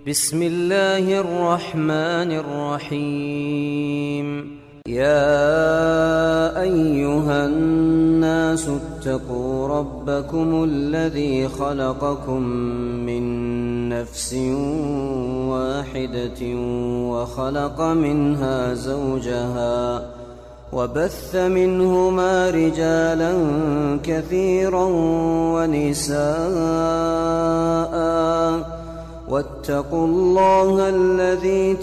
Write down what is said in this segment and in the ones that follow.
بسم الله الرحمن الرحيم. يا أيها الناس اتقوا ربكم الذي خلقكم من نفس واحدة وخلق منها زوجها وبث منهما رجالا كثيرا ونساء واتقوا الله الذي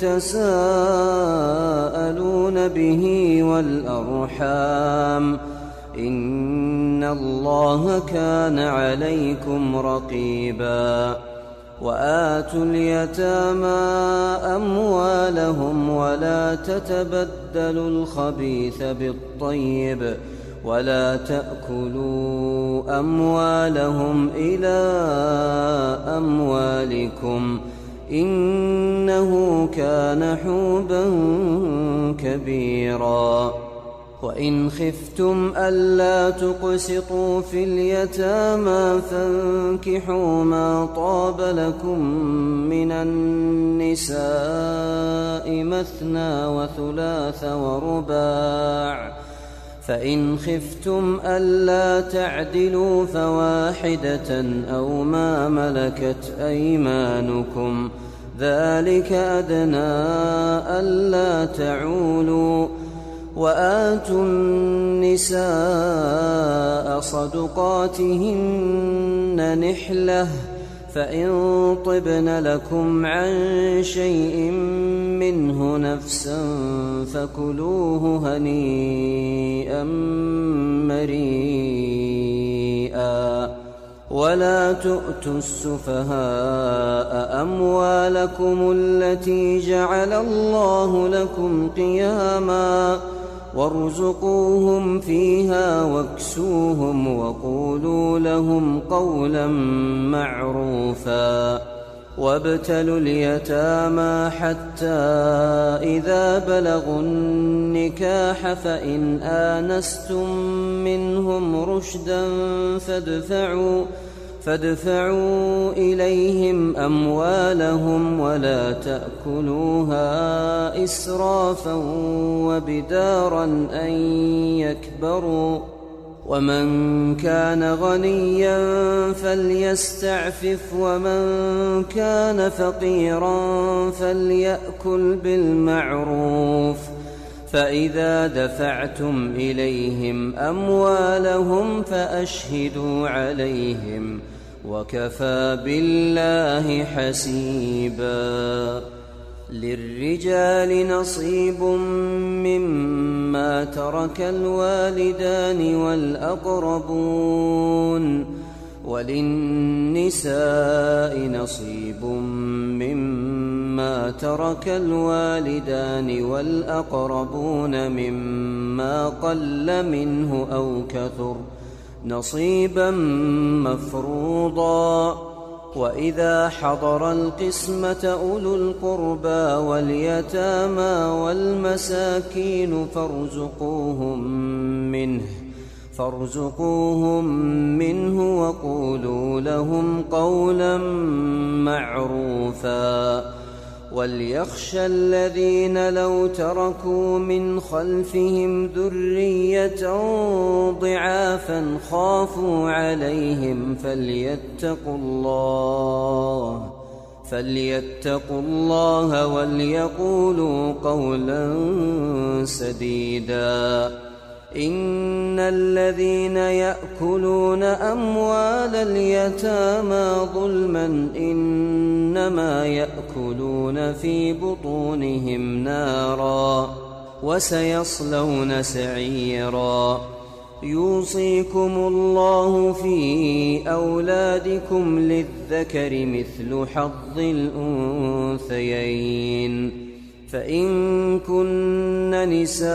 تساءلون به والأرحام إن الله كان عليكم رقيبا. وآتوا اليتامى أموالهم ولا تتبدلوا الخبيث بالطيب ولا تأكلوا أموالهم إلى أموالكم إنه كان حوبا كبيرا. وإن خفتم ألا تقسطوا في اليتامى فانكحوا ما طاب لكم من النساء مثنى وثلاث ورباع، فإن خفتم ألا تعدلوا فواحدة أو ما ملكت أيمانكم ذلك أدنى ألا تعولوا. وآتوا النساء صدقاتهن نحلة، فإن طبن لكم عن شيء منه نفسا فكلوه هنيئا مريئا. ولا تؤتوا السفهاء أموالكم التي جعل الله لكم قياما وارزقوهم فيها واكسوهم وقولوا لهم قولا معروفا. وابتلوا اليتامى حتى إذا بلغوا النكاح فإن آنستم منهم رشدا فادفعوا إليهم أموالهم ولا تأكلوها إسرافا وبدارا أن يكبروا. ومن كان غنيا فليستعفف ومن كان فقيرا فليأكل بالمعروف. فإذا دفعتم إليهم أموالهم فأشهدوا عليهم وكفى بالله حسيبا. للرجال نصيب مما ترك الوالدان والأقربون وللنساء نصيب مما ترك الوالدان والأقربون مما قل منه أو كثر نصيبا مفروضا. وإذا حضر القسمة أولو القربى واليتامى والمساكين فارزقوهم منه وقولوا لهم قولا معروفا. وليخشى الذين لو تركوا من خلفهم ذرية ضعافا خافوا عليهم فليتقوا الله وليقولوا قولا سديدا. إن الذين يأكلون أموال اليتامى ظلما إنما يأكلون في بطونهم نارا وسيصلون سعيرا. يوصيكم الله في أولادكم للذكر مثل حظ الأنثيين. فإن كن نساء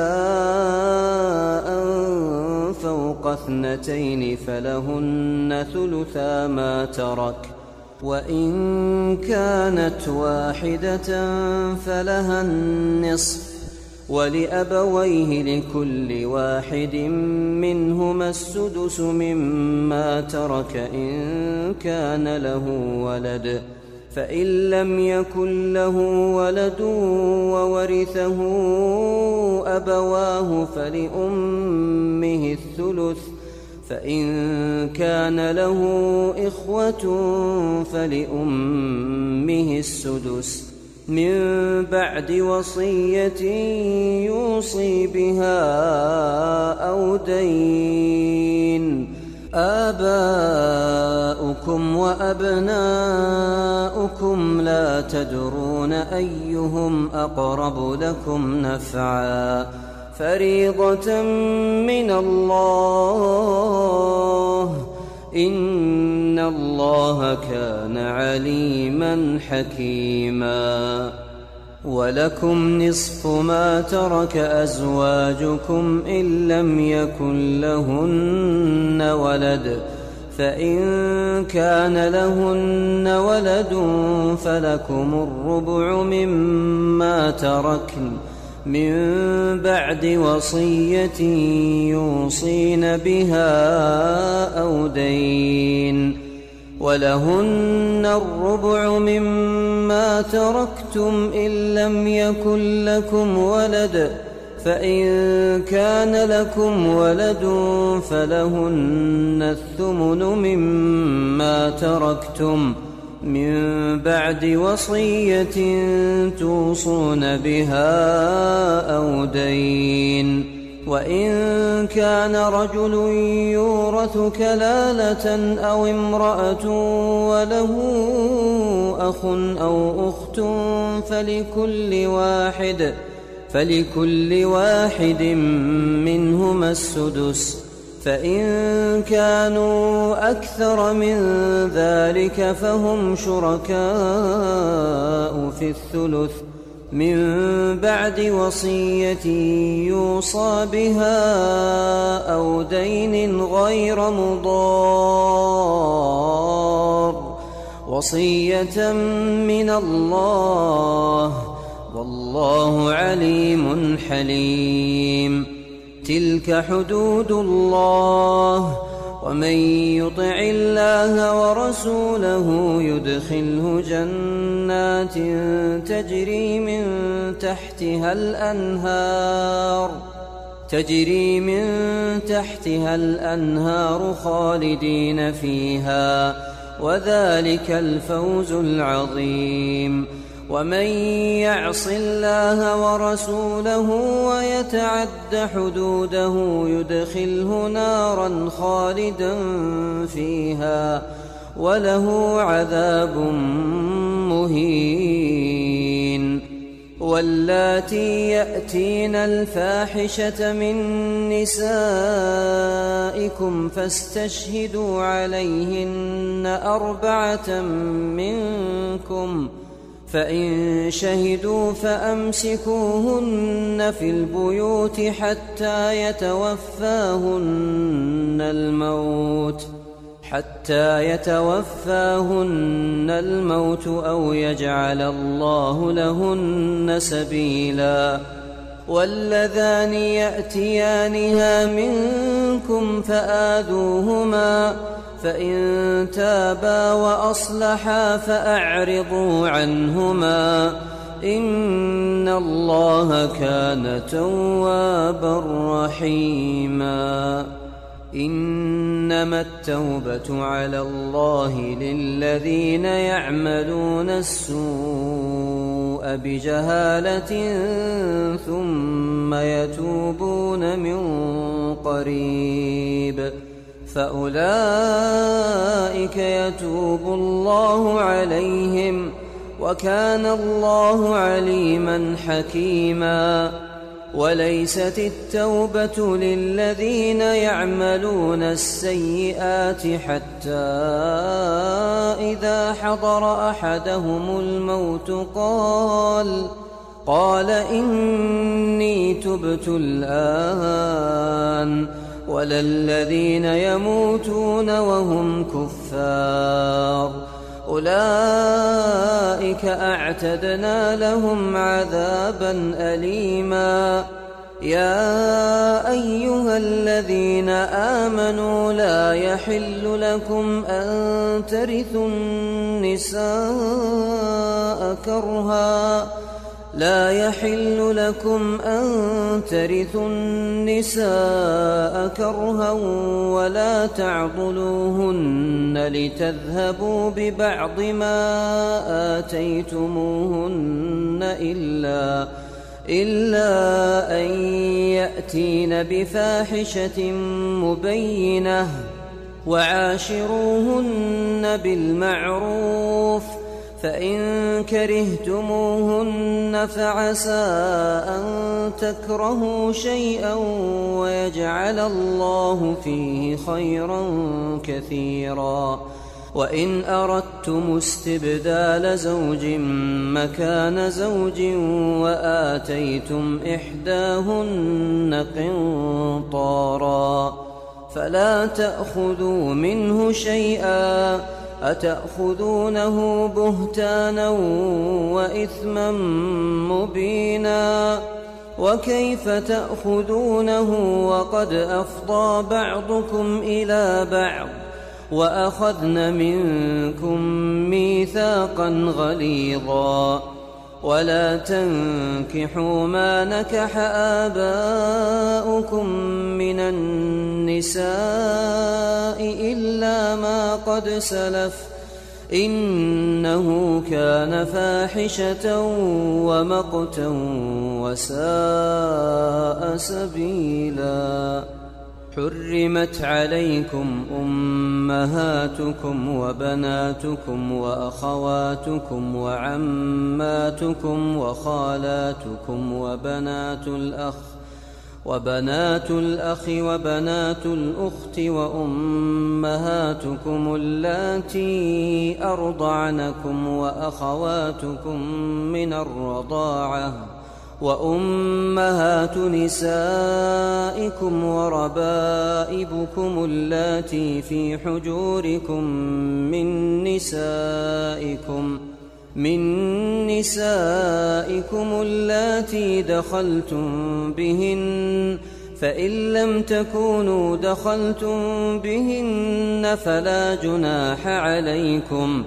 فوق 2 فلهن ثلثا ما ترك، وإن كانت واحدة فلها النصف، ولأبويه لكل واحد منهما السدس مما ترك إن كان له ولد، فإن لم يكن له ولد وورثه أبواه فلأمه الثلث، فإن كان له إخوة فلأمه السدس من بعد وصية يوصي بها أو دين. آباؤكم وأبناؤكم لا تدرون أيهم أقرب لكم نفعا فريضة من الله، إن الله كان عليما حكيما. ولكم نصف ما ترك أزواجكم إن لم يكن لهن ولد، فإن كان لهن ولد فلكم الربع مما تركن من بعد وصية يوصين بها أو دين. ولهن الربع مما تركتم إن لم يكن لكم ولد، فإن كان لكم ولد فلهن الثمن مما تركتم من بعد وصية توصون بها أو دين. وإن كان رجل يورث كلالة أو امرأة وله أخ أو أخت فلكل واحد منهما السدس، فإن كانوا أكثر من ذلك فهم شركاء في الثلث من بعد وصية يوصى بها أو دين غير مضار، وصية من الله، والله عليم حليم. تلك حدود الله، ومن يطع الله ورسوله يدخله جنات تجري من تحتها الأنهار خالدين فيها، وذلك الفوز العظيم. ومن يعص الله ورسوله ويتعد حدوده يدخله نارا خالدا فيها وله عذاب مهين. واللاتي يأتين الفاحشة من نسائكم فاستشهدوا عليهن 4 منكم، فإن شهدوا فأمسكوهن في البيوت حتى يتوفاهن الموت أو يجعل الله لهن سبيلا. واللذان يأتيانها منكم فآذوهما، فإن تابا وأصلحا فأعرضوا عنهما، إن الله كان توابا رحيما. إنما التوبة على الله للذين يعملون السوء بجهالة ثم يتوبون من قريب فأولئك يتوب الله عليهم، وكان الله عليما حكيما. وليست التوبة للذين يعملون السيئات حتى إذا حضر أحدهم الموت قال إني تبت الآن، ولا الذين يموتون وهم كفار، أولئك أعتدنا لهم عذابا أليما. يا أيها الذين آمنوا لا يحل لكم أن ترثوا النساء كرها ولا تعضلوهن لتذهبوا ببعض ما آتيتموهن إلا أن يأتين بفاحشة مبينة وعاشروهن بالمعروف فإن كرهتموهن فعسى أن تكرهوا شيئا ويجعل الله فيه خيرا كثيرا. وإن أردتم استبدال زوج مكان زوج وآتيتم إحداهن قنطارا فلا تأخذوا منه شيئا أتأخذونه بهتانا وإثما مبينا وكيف تأخذونه وقد أفضى بعضكم إلى بعض وأخذن منكم ميثاقا غليظا. ولا تنكحوا ما نكح آباؤكم من النساء إلا ما قد سلف إنه كان فاحشة ومقتا وساء سبيلا. حرمت عليكم أمهاتكم وبناتكم وأخواتكم وعماتكم وخالاتكم وبنات الأخ وبنات الأخت وأمهاتكم اللاتي أرضعنكم وأخواتكم من الرضاعة وأمهات نسائكم وربائبكم اللاتي في حجوركم من نسائكم اللاتي دخلتم بهن فإن لم تكونوا دخلتم بهن فلا جناح عليكم.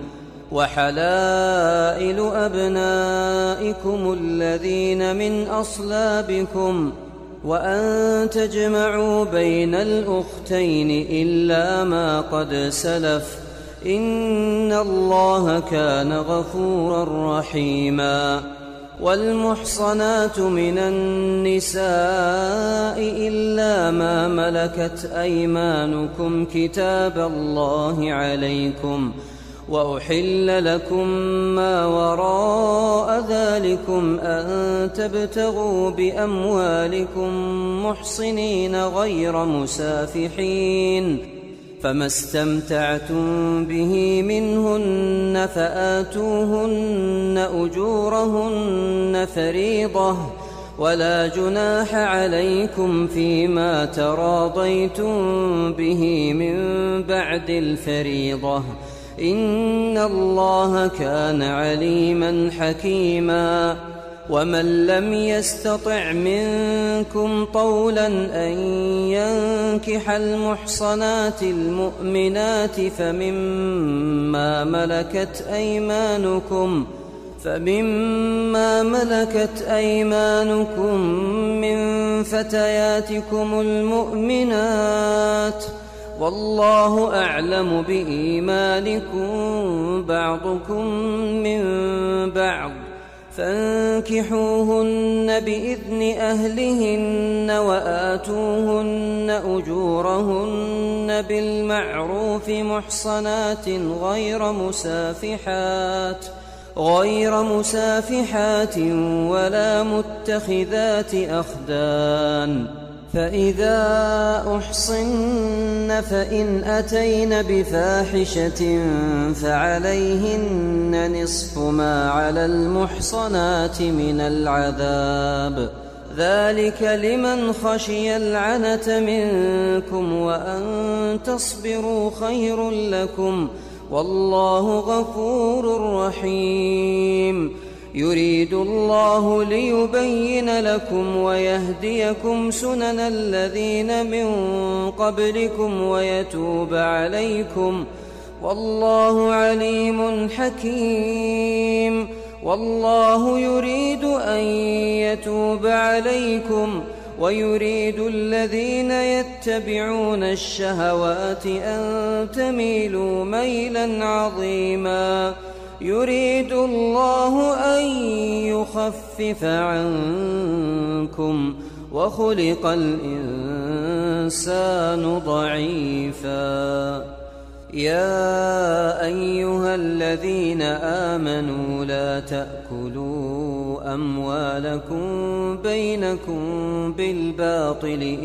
وحلائل أبنائكم الذين من أصلابكم وأن تجمعوا بين الأختين إلا ما قد سلف إن الله كان غفورا رحيما. والمحصنات من النساء إلا ما ملكت أيمانكم كتاب الله عليكم وأحل لكم ما وراء ذلكم أن تبتغوا بأموالكم محصنين غير مسافحين فما استمتعتم به منهن فآتوهن أجورهن فريضة ولا جناح عليكم فيما تراضيتم به من بعد الفريضة إن الله كان عليما حكيما. ومن لم يستطع منكم طولا أن ينكح المحصنات المؤمنات فمما ملكت أيمانكم من فتياتكم المؤمنات والله أعلم بإيمانكم بعضكم من بعض فانكحوهن بإذن أهلهن وآتوهن أجورهن بالمعروف محصنات غير مسافحات ولا متخذات أخدان. فإذا أحصن فإن أتين بفاحشة فعليهن نصف ما على المحصنات من العذاب ذلك لمن خشي العنة منكم وأن تصبروا خير لكم والله غفور رحيم. يريد الله ليبين لكم ويهديكم سنن الذين من قبلكم ويتوب عليكم، والله عليم حكيم. والله يريد أن يتوب عليكم ويريد الذين يتبعون الشهوات أن تميلوا ميلا عظيما. يريد الله أن يخفف عنكم وخلق الإنسان ضعيفا. يا أيها الذين آمنوا لا تأكلوا أموالكم بينكم بالباطل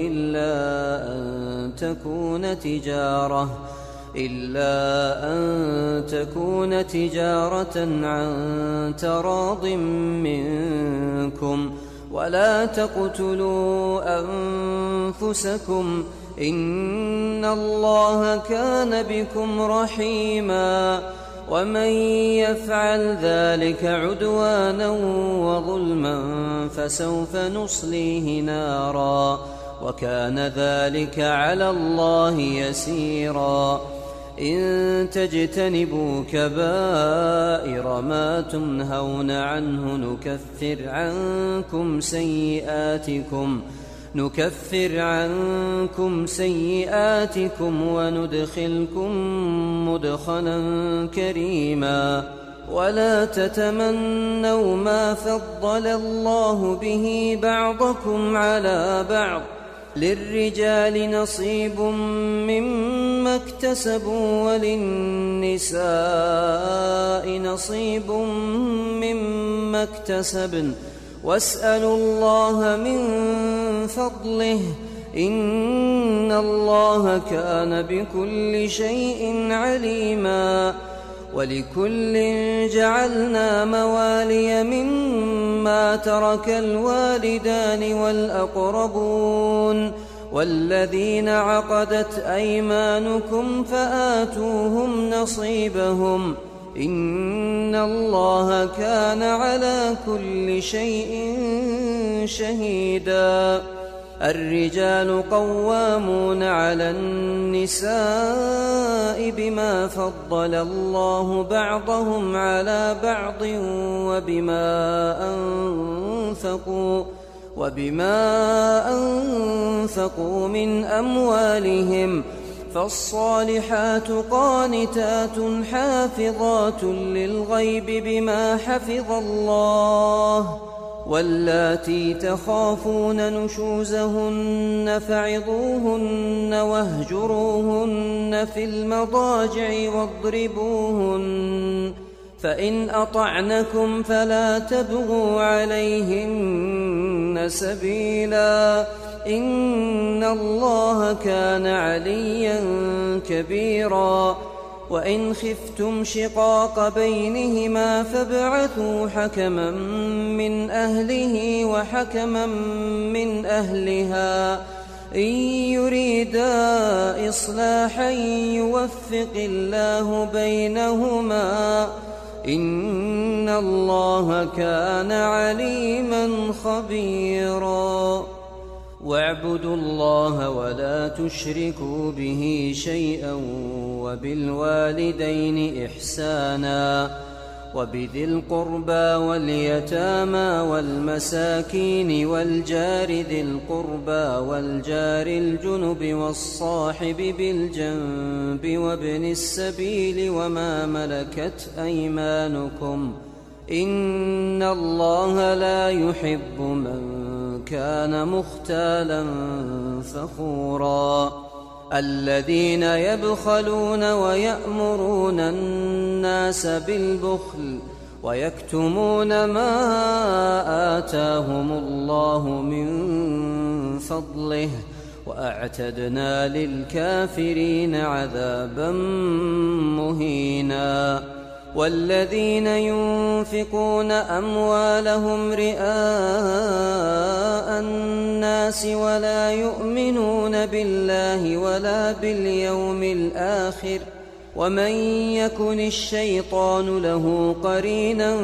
إلا أن تكون تجارة عن تراض منكم، ولا تقتلوا أنفسكم إن الله كان بكم رحيما. ومن يفعل ذلك عدوانا وظلما فسوف نصليه نارا، وكان ذلك على الله يسيرا. إن تجتنبوا كبائر ما تنهون عنه نكفر عنكم سيئاتكم وندخلكم مدخلا كريما. ولا تتمنوا ما فضل الله به بعضكم على بعض، للرجال نصيب مما اكتسبوا وللنساء نصيب مما اكتسبن، واسألوا الله من فضله إن الله كان بكل شيء عليما. ولكل جعلنا موالي مما ترك الوالدان والأقربون والذين عقدت أيمانكم فآتوهم نصيبهم إن الله كان على كل شيء شهيدا. الرجال قوامون على النساء بما فضل الله بعضهم على بعض وبما أنفقوا من أموالهم، فالصالحات قانتات حافظات للغيب بما حفظ الله. واللاتي تخافون نشوزهن فعظوهن واهجروهن في المضاجع واضربوهن، فإن أطعنكم فلا تبغوا عليهن سبيلا إن الله كان عليا كبيرا. وإن خفتم شقاق بينهما فابعثوا حكما من أهله وحكما من أهلها إن يريدا إصلاحا يوفق الله بينهما إن الله كان عليما خبيرا. واعبدوا الله ولا تشركوا به شيئا وبالوالدين إحسانا وبذي القربى واليتامى والمساكين والجار ذي القربى والجار الجنب والصاحب بالجنب وابن السبيل وما ملكت أيمانكم إن الله لا يحب من كان مختالا فخورا. الذين يبخلون ويأمرون الناس بالبخل ويكتمون ما آتاهم الله من فضله وأعتدنا للكافرين عذابا مهينا. والذين ينفقون أموالهم رئاء الناس ولا يؤمنون بالله ولا باليوم الآخر ومن يكن الشيطان له قرينا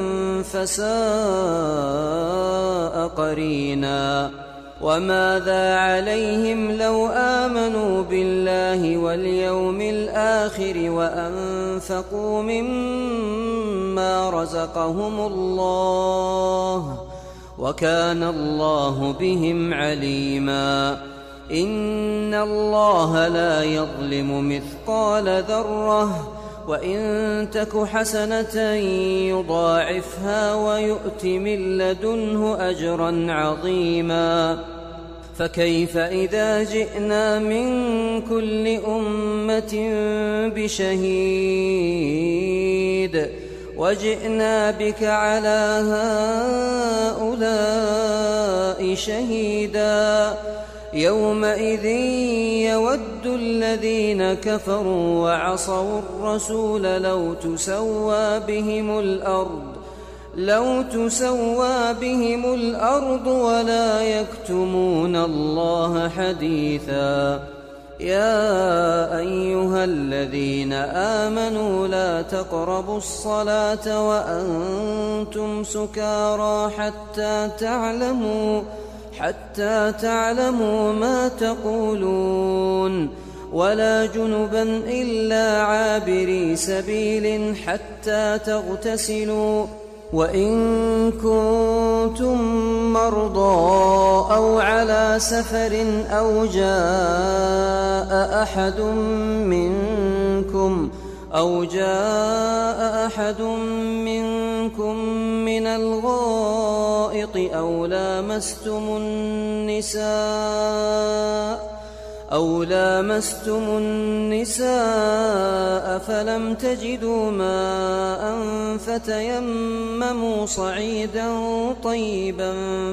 فساء قرينا وماذا عليهم لو آمنوا بالله واليوم الآخر وأنفقوا مما رزقهم الله وكان الله بهم عليما إن الله لا يظلم مثقال ذرة وإن تك حسنة يضاعفها ويؤت من لدنه أجرا عظيما فكيف إذا جئنا من كل أمة بشهيد وجئنا بك على هؤلاء شهيدا يومئذ يود الذين كفروا وعصوا الرسول لو تسوى بهم الأرض ولا يكتمون الله حديثا يا أيها الذين آمنوا لا تقربوا الصلاة وأنتم سكارى حتى تعلموا ما تقولون ولا جنبا إلا عابري سبيل حتى تغتسلوا وإن كنتم مرضى أو على سفر أو جاء أحد منكم من الغائط أو لامستم النساء فلم تجدوا ماء فتيمموا صعيدا طيبا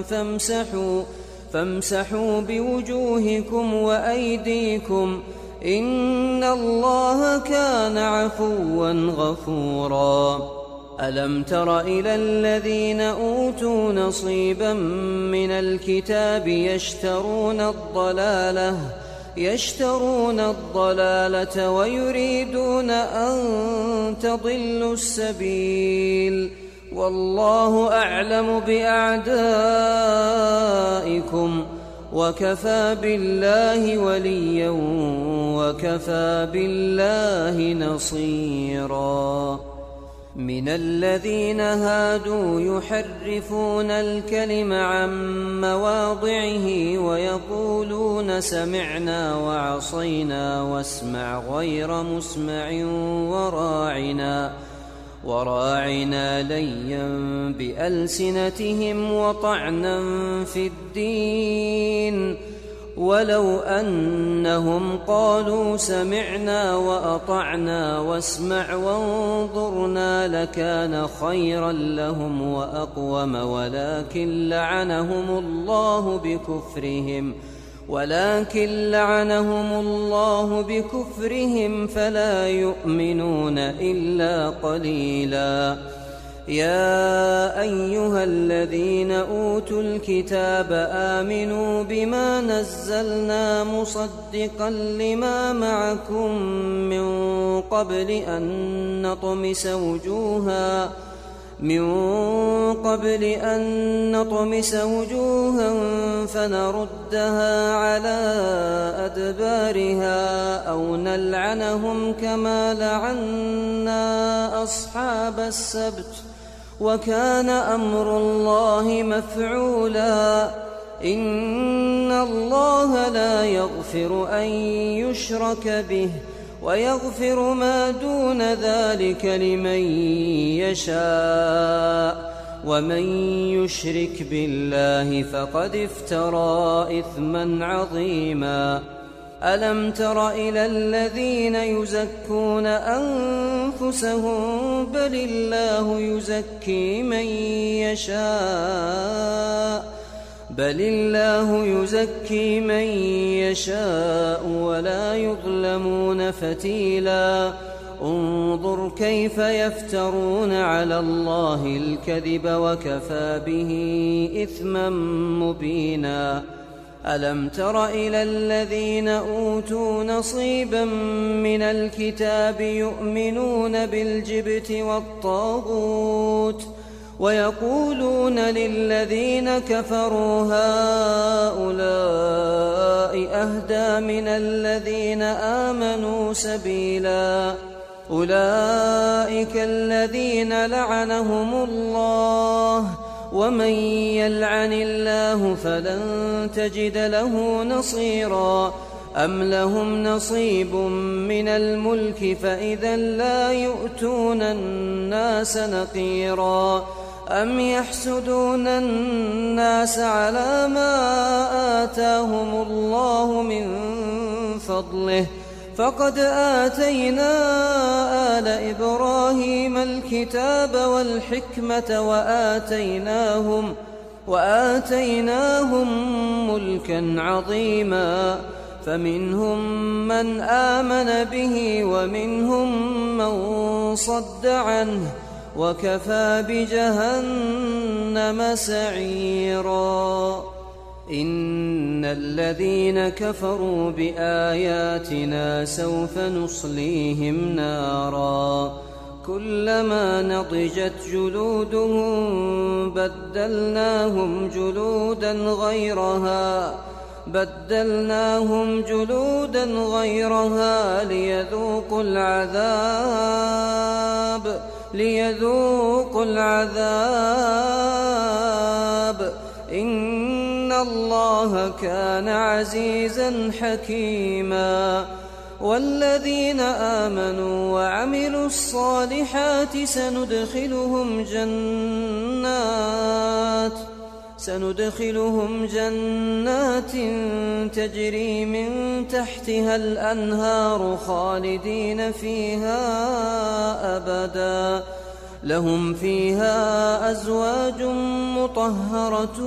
فامسحوا بوجوهكم وأيديكم إن الله كان عفوا غفورا ألم تر إلى الذين أوتوا نصيبا من الكتاب يشترون الضلالة ويريدون أن تضلوا السبيل والله أعلم بأعدائكم وكفى بالله وليا وكفى بالله نصيرا من الذين هادوا يحرفون الكلم عن مواضعه ويقولون سمعنا وعصينا واسمع غير مسمع وراعنا ليا بألسنتهم وطعنا في الدين ولو أنهم قالوا سمعنا وأطعنا واسمع وانظرنا لكان خيرا لهم وأقوم ولكن لعنهم الله بكفرهم فلا يؤمنون إلا قليلا يا أيها الذين أوتوا الكتاب آمنوا بما نزلنا مصدقا لما معكم من قبل أن نطمس وجوها فنردها على أدبارها أو نلعنهم كما لعنا أصحاب السبت وكان أمر الله مفعولا إن الله لا يغفر أن يشرك به ويغفر ما دون ذلك لمن يشاء ومن يشرك بالله فقد افترى إثما عظيما ألم تر إلى الذين يزكون أنفسهم بل الله يزكي من يشاء ولا يظلمون فتيلا انظر كيف يفترون على الله الكذب وكفى به إثما مبينا ألم تر إلى الذين أوتوا نصيبا من الكتاب يؤمنون بالجبت والطاغوت ويقولون للذين كفروا هؤلاء أهدى من الذين آمنوا سبيلا أولئك الذين لعنهم الله ومن يلعن الله فلن تجد له نصيرا أم لهم نصيب من الملك فإذا لا يؤتون الناس نقيرا أم يحسدون الناس على ما آتاهم الله من فضله فقد آتينا آل إبراهيم الكتاب والحكمة وآتيناهم ملكا عظيما فمنهم من آمن به ومنهم من صد عنه وكفى بجهنم سعيرا إن الذين كفروا بآياتنا سوف نصليهم نارا كلما نضجت جلودهم بدلناهم جلودا غيرها ليذوقوا العذاب إن الله كان عزيزا حكيما والذين آمنوا وعملوا الصالحات سندخلهم جنات تجري من تحتها الأنهار خالدين فيها أبدا لهم فيها أزواج مطهرة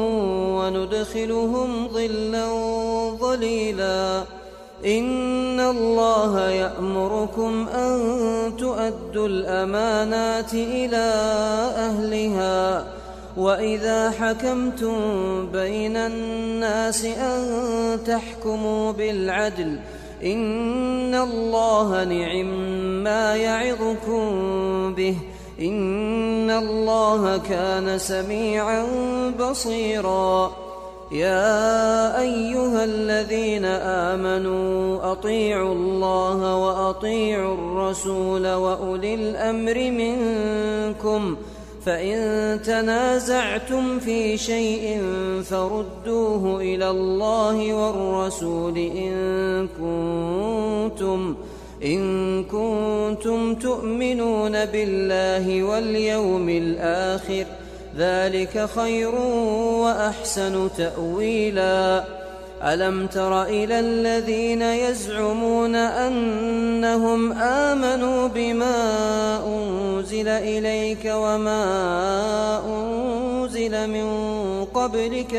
وندخلهم ظلا ظليلا إن الله يأمركم أن تؤدوا الأمانات إلى أهلها وإذا حكمتم بين الناس أن تحكموا بالعدل إن الله نعم-ما يعظكم به إن الله كان سميعا بصيرا يا أيها الذين آمنوا أطيعوا الله وأطيعوا الرسول وأولي الأمر منكم فإن تنازعتم في شيء فردوه إلى الله والرسول إن كنتم تؤمنون بالله واليوم الآخر ذلك خير وأحسن تأويلا ألم تر إلى الذين يزعمون أنهم آمنوا بما أنزل إليك وما أنزل من قبلك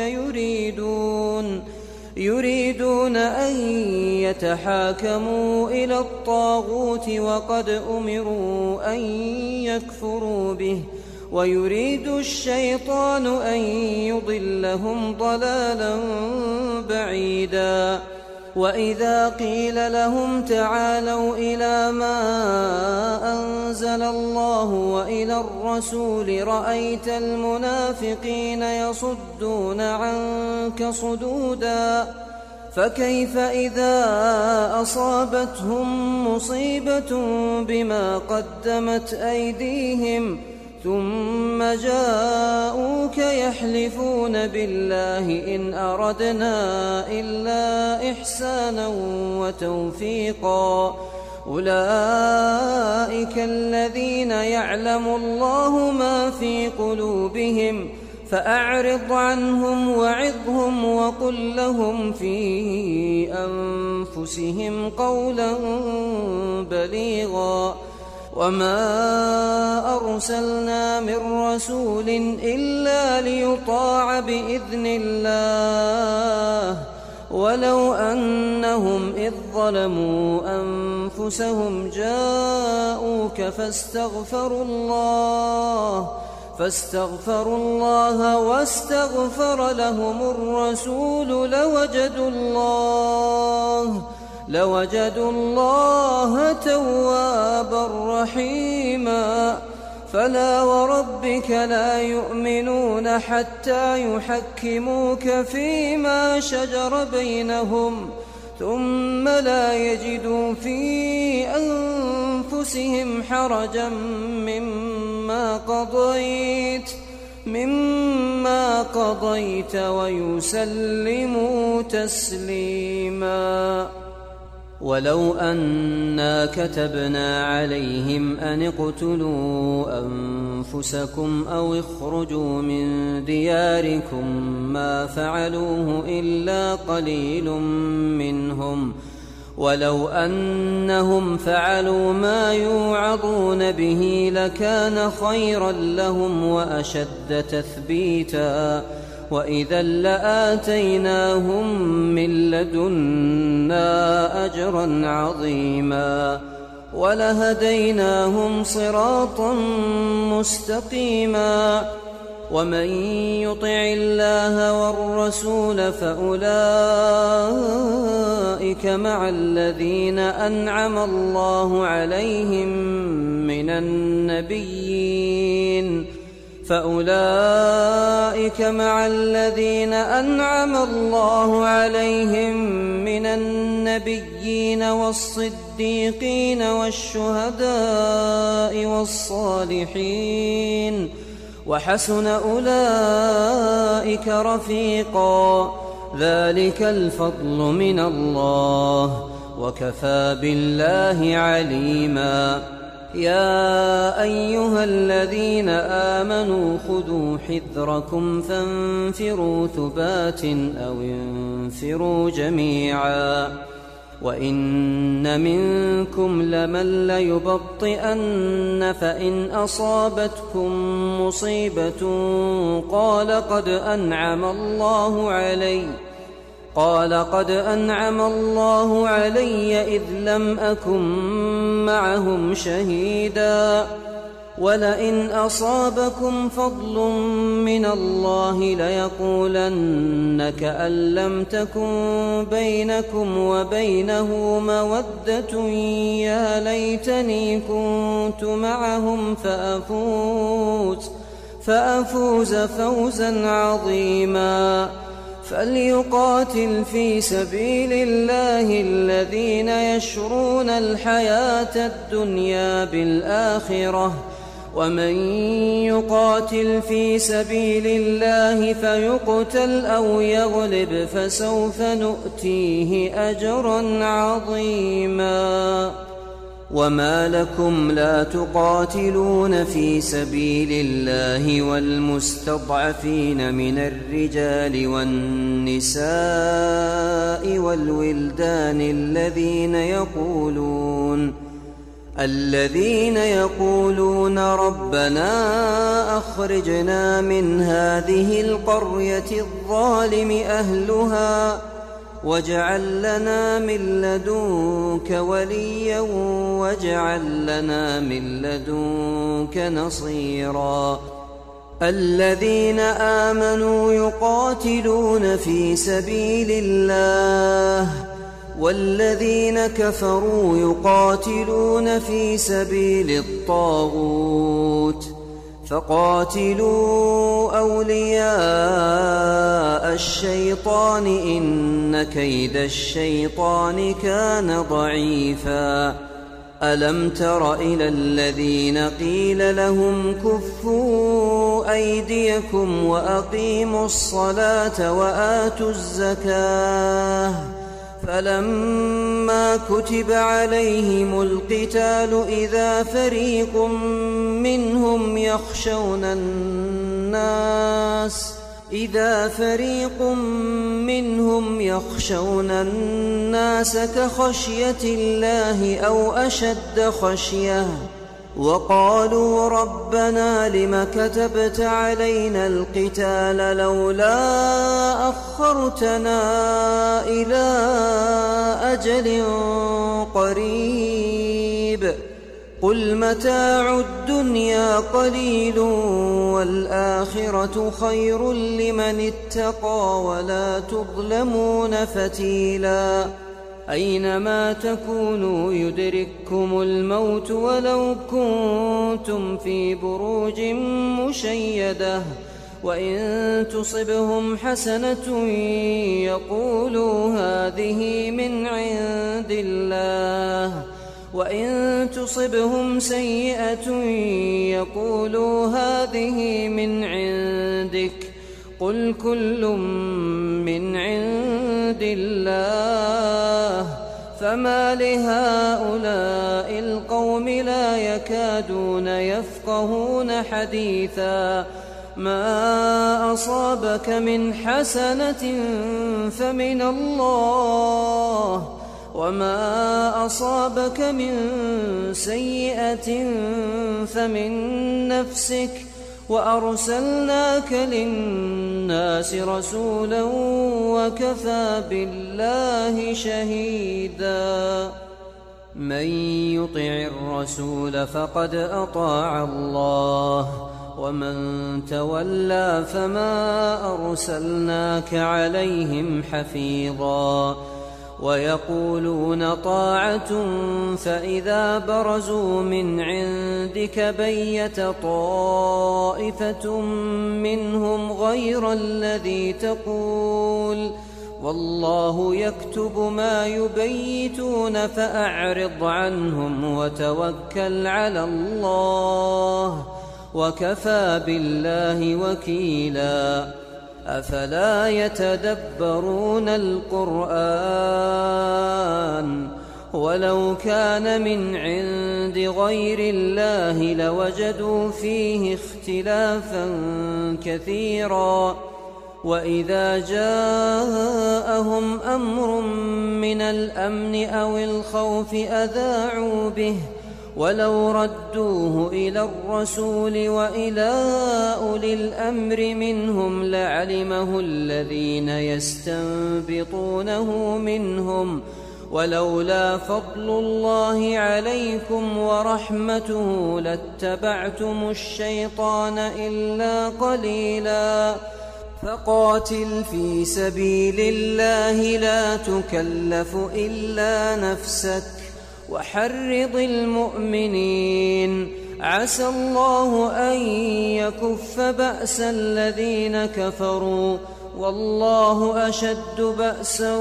يريدون أن يتحاكموا إلى الطاغوت وقد أمروا أن يكفروا به ويريد الشيطان أن يضلهم ضلالا بعيدا وإذا قيل لهم تعالوا إلى ما أنزل الله وإلى الرسول رأيت المنافقين يصدون عنك صدودا فكيف إذا أصابتهم مصيبة بما قدمت أيديهم ثم جاءوك يحلفون بالله إن أردنا إلا إحسانا وتوفيقا أولئك الذين يعلم الله ما في قلوبهم فأعرض عنهم وعظهم وقل لهم في أنفسهم قولا بليغا وما أرسلنا من رسول إلا ليطاع بإذن الله ولو أنهم إذ ظلموا أنفسهم جاءوك فاستغفروا الله واستغفر لهم الرسول لوجدوا الله توابا رحيما. فلا وربك لا يؤمنون حتى يحكموك فيما شجر بينهم ثم لا يجدوا في أنفسهم حرجا مما قضيت ويسلموا تسليما. ولو أنا كتبنا عليهم أن اقتلوا أنفسكم أو اخرجوا من دياركم ما فعلوه إلا قليل منهم، ولو أنهم فعلوا ما يوعظون به لكان خيرا لهم وأشد تثبيتا، وإذا لآتيناهم من لدنا أجرا عظيما ولهديناهم صراطا مستقيما. ومن يطع الله والرسول فأولئك مع الذين أنعم الله عليهم من النبيين والصديقين والشهداء والصالحين وحسن أولئك رفيقا. ذلك الفضل من الله وكفى بالله عليما. يا أيها الذين آمنوا خذوا حذركم فانفروا ثبات أو انفروا جميعا. وإن منكم لمن ليبطئن فإن أصابتكم مصيبة قال قد أنعم الله علي إذ لم أكن معهم شهيدا. ولئن أصابكم فضل من الله ليقولن كأن لم تكن بينكم وبينه مودة يا ليتني كنت معهم فأفوز فوزا عظيما. فليقاتل في سبيل الله الذين يشرون الحياة الدنيا بالآخرة، ومن يقاتل في سبيل الله فيقتل أو يغلب فسوف نؤتيه أجرا عظيما. وما لكم لا تقاتلون في سبيل الله والمستضعفين من الرجال والنساء والولدان الذين يقولون ربنا أخرجنا من هذه القرية الظالم أهلها واجعل لنا من لدنك وليا واجعل لنا من لدنك نصيرا. الذين آمنوا يقاتلون في سبيل الله والذين كفروا يقاتلون في سبيل الطاغوت فقاتلوا أولياء الشيطان إن كيد الشيطان كان ضعيفا. ألم تر إلى الذين قيل لهم كفوا أيديكم وأقيموا الصلاة وآتوا الزكاة فلما كتب عليهم القتال إذا فريق منهم يخشون الناس كخشية الله أو أشد خشية وقالوا ربنا لم كتبت علينا القتال لولا أخرتنا إلى أجل قريب قل متاع الدنيا قليل والآخرة خير لمن اتقى ولا تظلمون فتيلا أينما تكونوا يدرككم الموت ولو كنتم في بروج مشيدة وإن تصبهم حسنة يقولوا هذه من عند الله وإن تصبهم سيئة يقولوا هذه من عندك قل كل من عند الله فما لهؤلاء القوم لا يكادون يفقهون حديثا ما أصابك من حسنة فمن الله وما أصابك من سيئة فمن نفسك وأرسلناك للناس رسولا وكفى بالله شهيدا من يطع الرسول فقد أطاع الله ومن تولى فما أرسلناك عليهم حفيظا ويقولون طاعة فإذا برزوا من عندك بيت طائفة منهم غير الذي تقول والله يكتب ما يبيتون فأعرض عنهم وتوكل على الله وكفى بالله وكيلا أفلا يتدبرون القرآن ولو كان من عند غير الله لوجدوا فيه اختلافا كثيرا وإذا جاءهم أمر من الأمن أو الخوف أذاعوا به ولو ردوه إلى الرسول وإلى أولي الأمر منهم لعلمه الذين يستنبطونه منهم ولولا فضل الله عليكم ورحمته لاتبعتم الشيطان إلا قليلا فقاتل في سبيل الله لا تكلف إلا نفسك وحرض المؤمنين عسى الله أن يكف بأس الذين كفروا والله أشد بأسا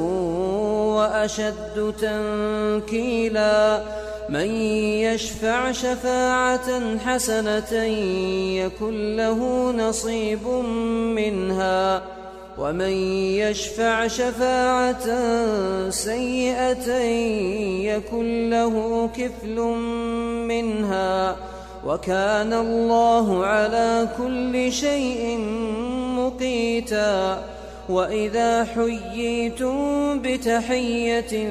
وأشد تنكيلا من يشفع شفاعة حسنة يكن له نصيب منها ومن يشفع شفاعة سيئة يكن له كفل منها وكان الله على كل شيء مقيتا وإذا حييتم بتحية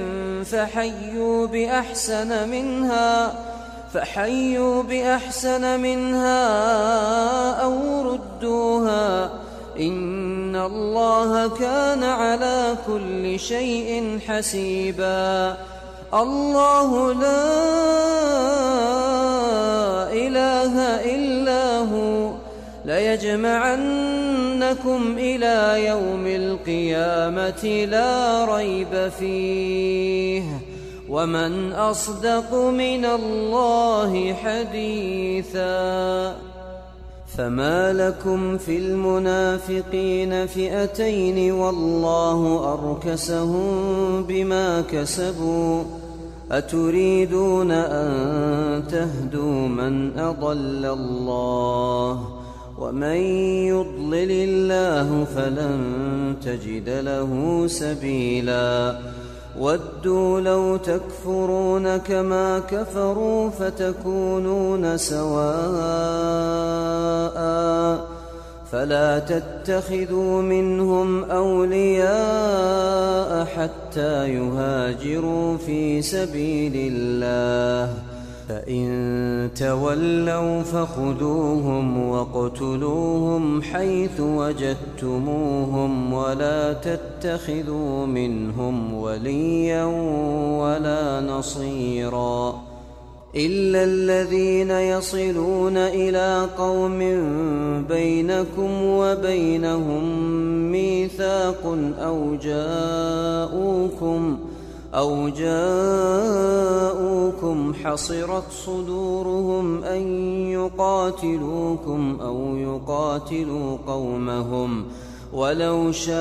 فحيوا بأحسن منها أو ردوها إن الله كان على كل شيء حسيبا الله لا إله إلا هو ليجمعنكم إلى يوم القيامة لا ريب فيه ومن أصدق من الله حديثا فما لكم في المنافقين فئتين والله أركسهم بما كسبوا أتريدون أن تهدوا من أضل الله ومن يضلل الله فلن تجد له سبيلا ودوا لو تكفرون كما كفروا فتكونون سواء فلا تتخذوا منهم أولياء حتى يهاجروا في سبيل الله فإن تولوا فخذوهم واقتلوهم حيث وجدتموهم ولا تتخذوا منهم وليا ولا نصيرا إلا الذين يصلون إلى قوم بينكم وبينهم ميثاق أو جاءوكم حصرت صدورهم أن يقاتلوكم أو يقاتلوا قومهم ولو شاء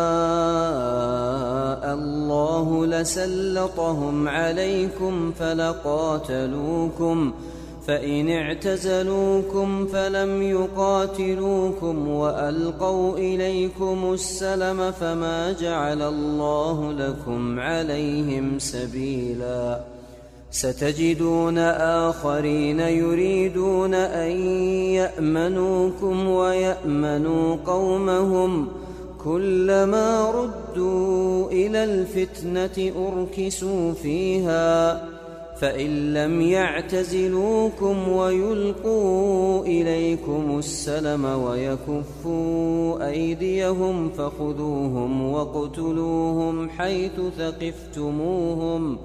الله لسلطهم عليكم فلقاتلوكم فإن اعتزلوكم فلم يقاتلوكم وألقوا إليكم السلم فما جعل الله لكم عليهم سبيلا ستجدون آخرين يريدون أن يأمنوكم ويأمنوا قومهم كلما ردوا إلى الفتنة أركسوا فيها فإن لم يعتزلوكم ويلقوا إليكم السلم ويكفوا أيديهم فخذوهم واقتلوهم حيث ثقفتموهم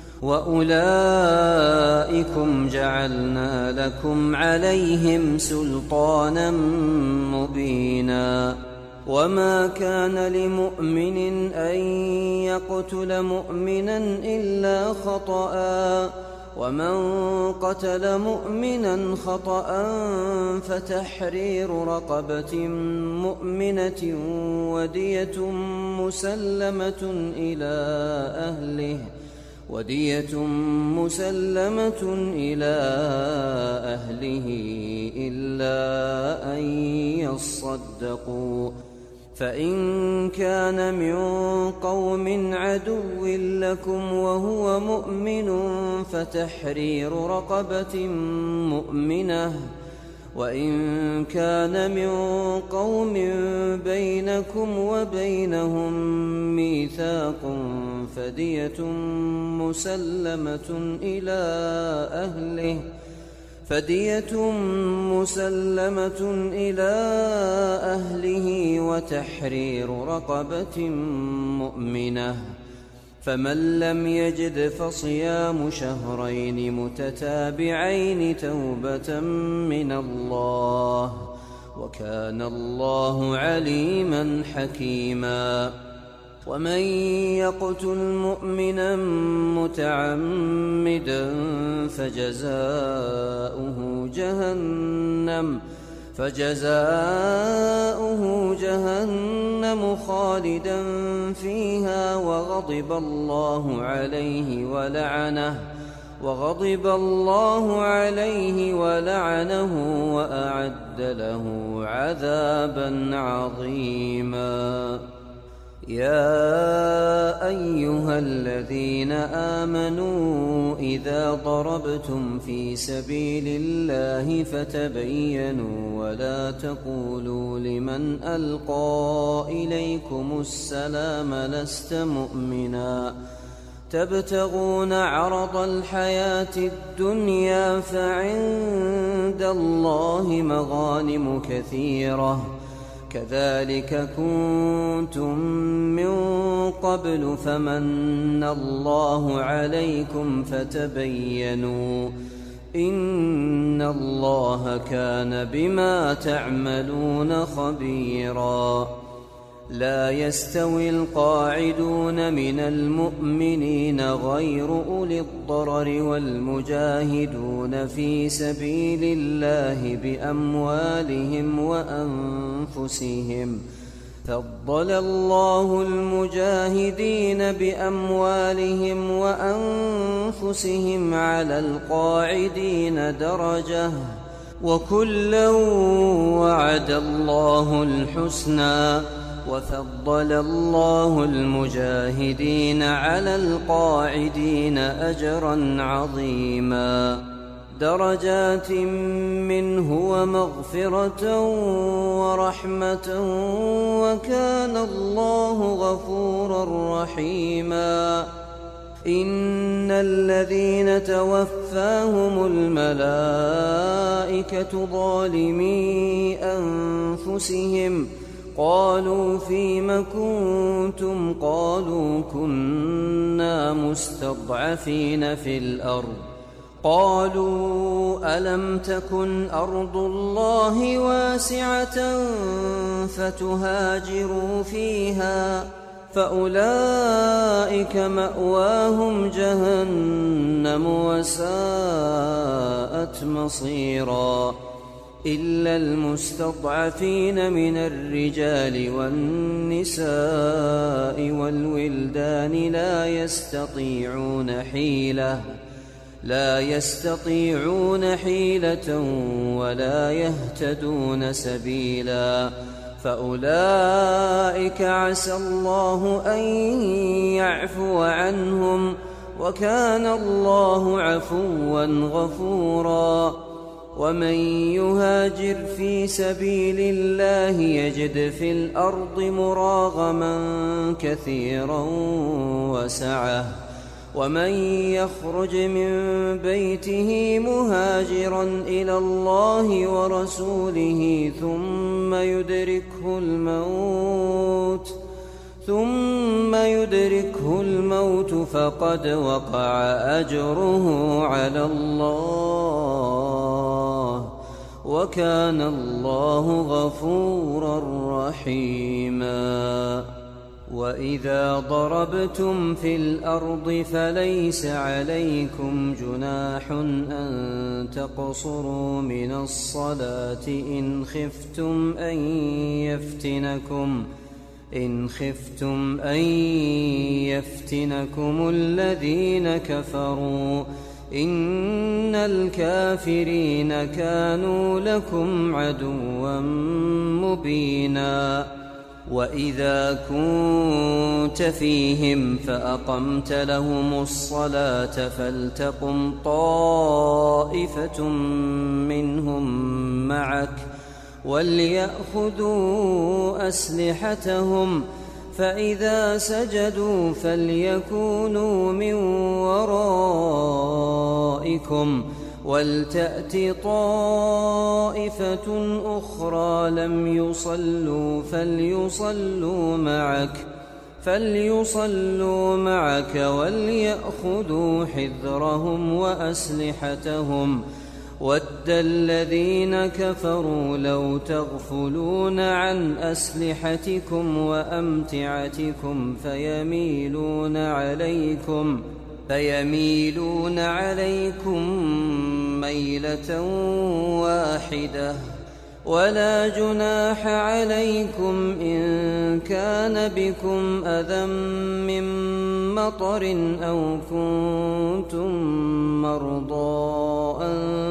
وأولئكم جعلنا لكم عليهم سلطانا مبينا وما كان لمؤمن أن يقتل مؤمنا إلا خطأ ومن قتل مؤمنا خطأ فتحرير رقبة مؤمنة ودية مسلمة إلى أهله إلا أن يصدقوا فإن كان من قوم عدو لكم وهو مؤمن فتحرير رقبة مؤمنة وإن كان من قوم بينكم وبينهم ميثاق فدية مسلمة إلى أهله وتحرير رقبة مؤمنة فمن لم يجد فصيام شهرين متتابعين توبة من الله وكان الله عليما حكيما ومن يقتل مؤمنا متعمدا فجزاؤه جهنم خالدا فيها وغضب الله عليه ولعنه وأعد له عذابا عظيما يا أيها الذين آمنوا إذا ضربتم في سبيل الله فتبينوا ولا تقولوا لمن ألقى إليكم السلام لست مؤمنا تبتغون عرض الحياة الدنيا فعند الله مغانم كثيرة كذلك كنتم من قبل فمن الله عليكم فتبينوا إن الله كان بما تعملون خبيرا لا يستوي القاعدون من المؤمنين غير أولي الضرر والمجاهدون في سبيل الله بأموالهم وأنفسهم فضل الله المجاهدين بأموالهم وأنفسهم على القاعدين درجة وكلا وعد الله الحسنى وفضل الله المجاهدين على القاعدين أجرا عظيما درجات منه ومغفرة ورحمة وكان الله غفورا رحيما إن الذين توفاهم الملائكة ظالمي أنفسهم قالوا فيم كنتم قالوا كنا مستضعفين في الأرض قالوا ألم تكن أرض الله واسعة فتهاجروا فيها فأولئك مأواهم جهنم وساءت مصيرا إلا المستضعفين من الرجال والنساء والولدان لا يستطيعون حيلة ولا يهتدون سبيلا فأولئك عسى الله أن يعفو عنهم وكان الله عفوا غفورا ومن يهاجر في سبيل الله يجد في الأرض مراغما كثيرا وسعة ومن يخرج من بيته مهاجرا إلى الله ورسوله ثم يدركه الموت فقد وقع أجره على الله وكان الله غفورا رحيما وإذا ضربتم في الأرض فليس عليكم جناح أن تقصروا من الصلاة إن خفتم أن يفتنكم الذين كفروا إن الكافرين كانوا لكم عدوا مبينا وإذا كنت فيهم فأقمت لهم الصلاة فلتقم طائفة منهم معك وليأخذوا أسلحتهم فإذا سجدوا فليكونوا من ورائكم ولتأت طائفة أخرى لم يصلوا فليصلوا معك وليأخذوا حذرهم وأسلحتهم ود الذين كفروا لو تغفلون عن أسلحتكم وأمتعتكم فيميلون عليكم ميلة واحدة ولا جناح عليكم إن كان بكم أذى من مطر أو كنتم مرضى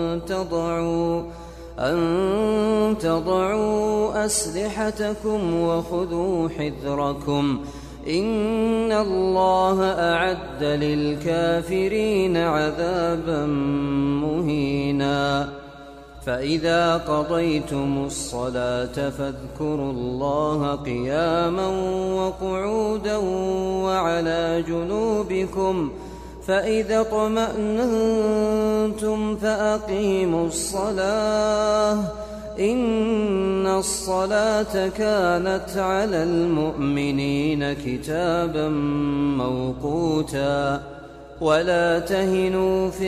أن تضعوا أسلحتكم وخذوا حذركم إن الله أعد للكافرين عذابا مهينا فإذا قضيتم الصلاة فاذكروا الله قياما وقعودا وعلى جنوبكم فإذا اطمأننتم فأقيموا الصلاة إن الصلاة كانت على المؤمنين كتابا موقوتا ولا تهنوا في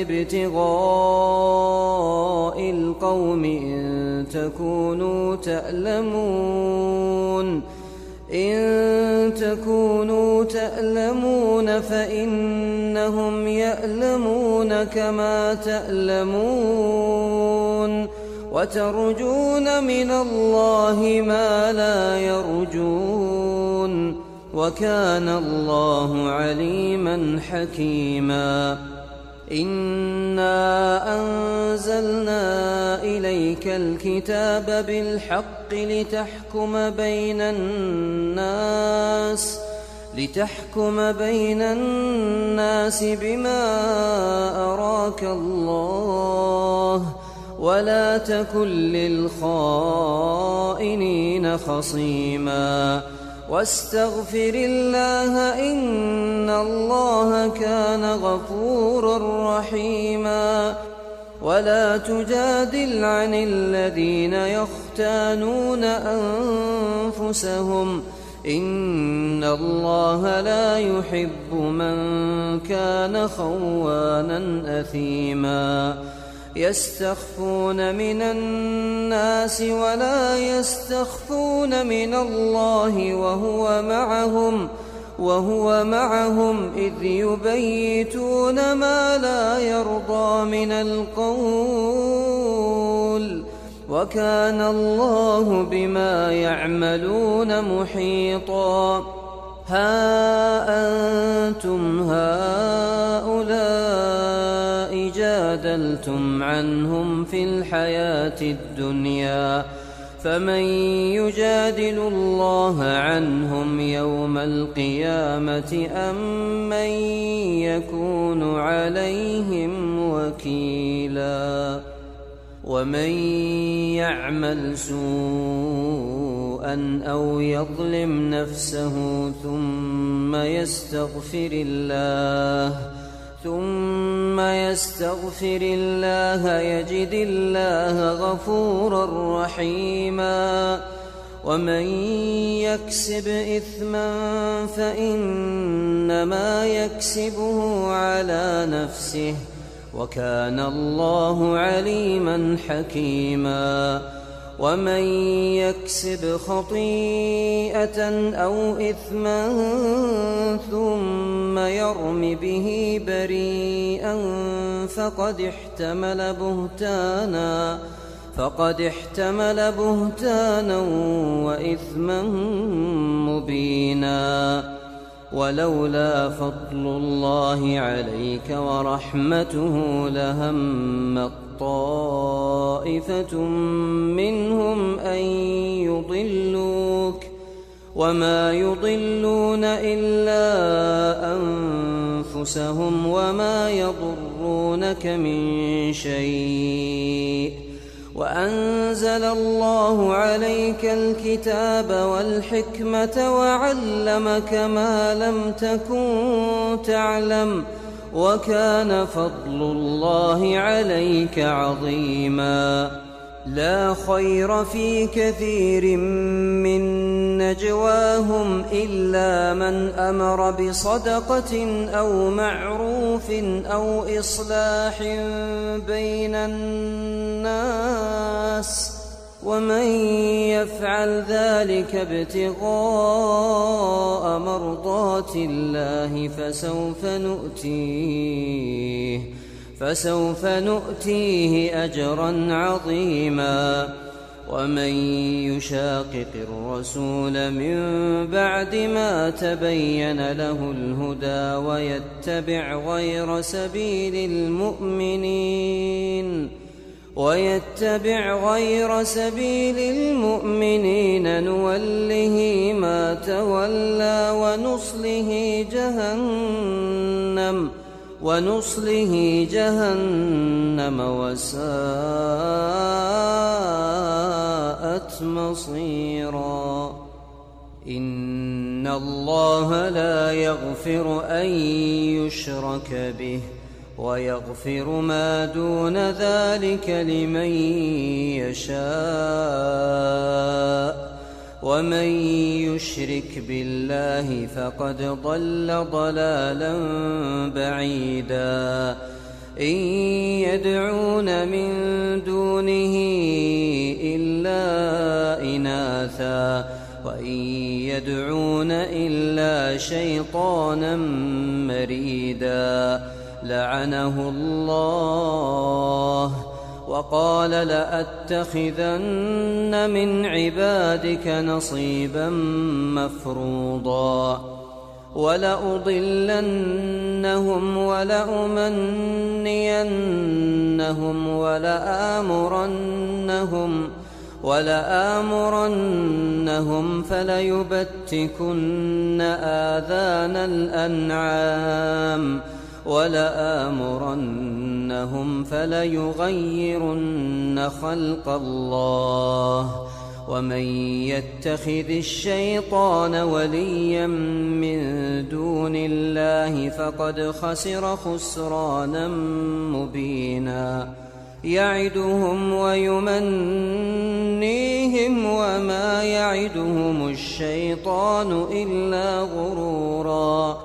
ابتغاء القوم إن تكونوا تألمون فإنهم يألمون كما تألمون وترجون من الله ما لا يرجون وكان الله عليما حكيما إنا أنزلنا إليك الكتاب بالحق لتحكم بين الناس بما أراك الله ولا تكن للخائنين خصيما واستغفر الله إن الله كان غفورا رحيما ولا تجادل عن الذين يختانون أنفسهم إن الله لا يحب من كان خوانا أثيما يستخفون من الناس ولا يستخفون من الله وهو معهم إذ يبيتون ما لا يرضى من القول وكان الله بما يعملون محيطا ها أنتم هؤلاء جادلتم عنهم في الحياة الدنيا فمن يجادل الله عنهم يوم القيامة أم من يكون عليهم وكيلا ومن يعمل سوءا أو يظلم نفسه ثم يستغفر الله يجد الله غفورا رحيما ومن يكسب إثما فإنما يكسبه على نفسه وكان الله عليما حكيما ومن يكسب خطيئة أو إثما ثم يرم به بريئا فقد احتمل بهتانا وإثما مبينا ولولا فضل الله عليك ورحمته لهمت طائفة منهم أن يضلوك وما يضلون إلا أنفسهم وما يضرونك من شيء وأنزل الله عليك الكتاب والحكمة وعلمك ما لم تكن تعلم وكان فضل الله عليك عظيما لا خير في كثير من نجواهم إلا من أمر بصدقة أو معروف أو إصلاح بين الناس ومن يفعل ذلك ابتغاء مرضات الله فسوف نؤتيه أجرا عظيما ومن يشاقق الرسول من بعد ما تبين له الهدى ويتبع غير سبيل المؤمنين نوله ما تولى ونصله جهنم وساءت مصيرا إن الله لا يغفر أن يشرك به ويغفر ما دون ذلك لمن يشاء ومن يشرك بالله فقد ضل ضلالا بعيدا إن يدعون من دونه إلا إناثا وإن يدعون إلا شيطانا مريدا لعنه الله وقال لأتخذن من عبادك نصيبا مفروضا ولأضلنهم ولأمنينهم ولآمرنهم فليبتكن آذان الأنعام ولآمرنهم فليغيرن خلق الله ومن يتخذ الشيطان وليا من دون الله فقد خسر خسرانا مبينا يعدهم ويمنيهم وما يعدهم الشيطان إلا غرورا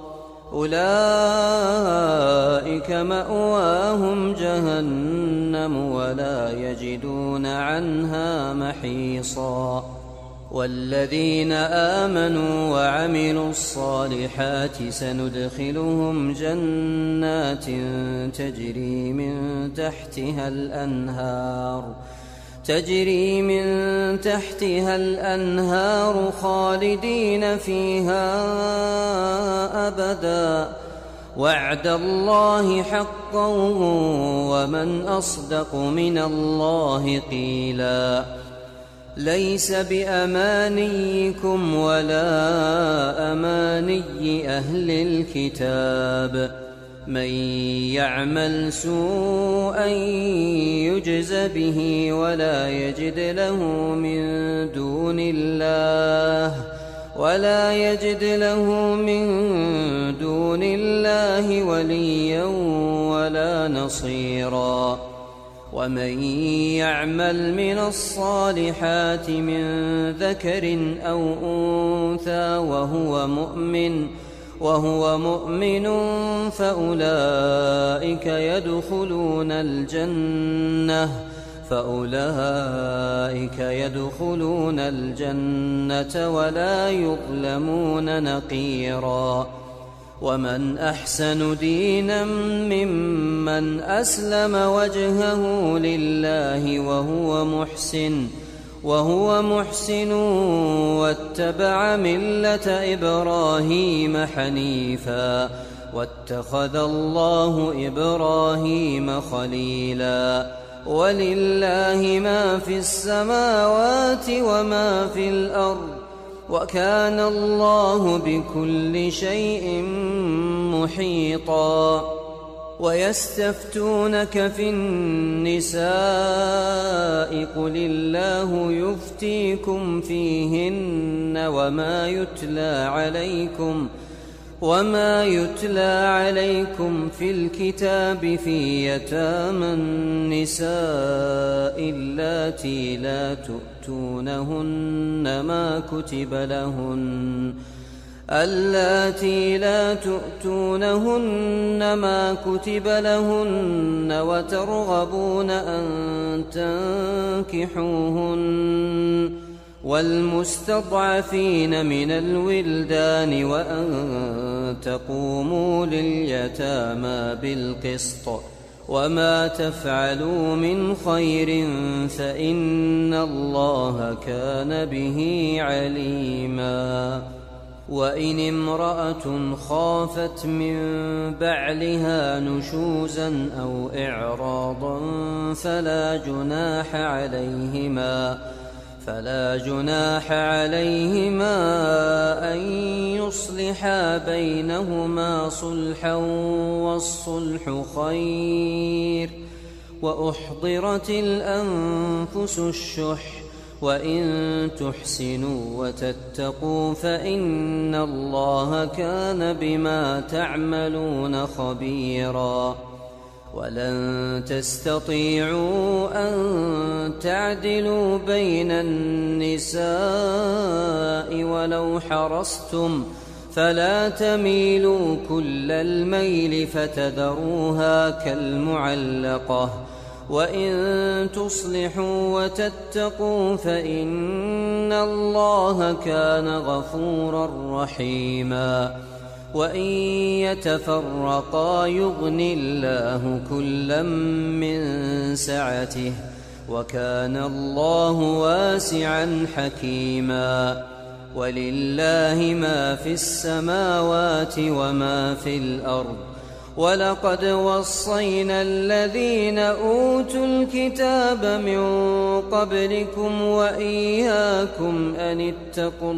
أولئك مأواهم جهنم ولا يجدون عنها محيصا والذين آمنوا وعملوا الصالحات سندخلهم جنات تجري من تحتها الأنهار خالدين فيها أبدا وعد الله حقا ومن أصدق من الله قيلا ليس بأمانيكم ولا أماني أهل الكتاب من يعمل سوءا يجز به ولا يجد له من دون الله وليا ولا نصيرا ومن يعمل من الصالحات من ذكر أو أنثى وهو مؤمن فأولئك يدخلون الجنة ولا يظلمون نقيرا ومن أحسن دينا ممن أسلم وجهه لله وهو محسن واتبع ملة إبراهيم حنيفا واتخذ الله إبراهيم خليلا ولله ما في السماوات وما في الأرض وكان الله بكل شيء محيطا ويستفتونك في النساء قل الله يفتيكم فيهن وما يتلى عليكم في الكتاب في يتامى النساء اللاتي لا تؤتونهن ما كتب لهن وترغبون أن تنكحوهن والمستضعفين من الولدان وأن تقوموا لليتامى بالقسط وما تفعلوا من خير فإن الله كان به عليما وإن امرأة خافت من بعلها نشوزا أو إعراضا فلا جناح عليهما أن يصلحا بينهما صلحا والصلح خير وأحضرت الأنفس الشح وإن تحسنوا وتتقوا فإن الله كان بما تعملون خبيرا ولن تستطيعوا أن تعدلوا بين النساء ولو حرصتم فلا تميلوا كل الميل فتذروها كالمعلقة وإن تصلحوا وتتقوا فإن الله كان غفورا رحيما وإن يتفرقا يغن الله كلا من سعته وكان الله واسعا حكيما ولله ما في السماوات وما في الأرض ولقد وصينا الذين أوتوا الكتاب من قبلكم وإياكم أن اتقوا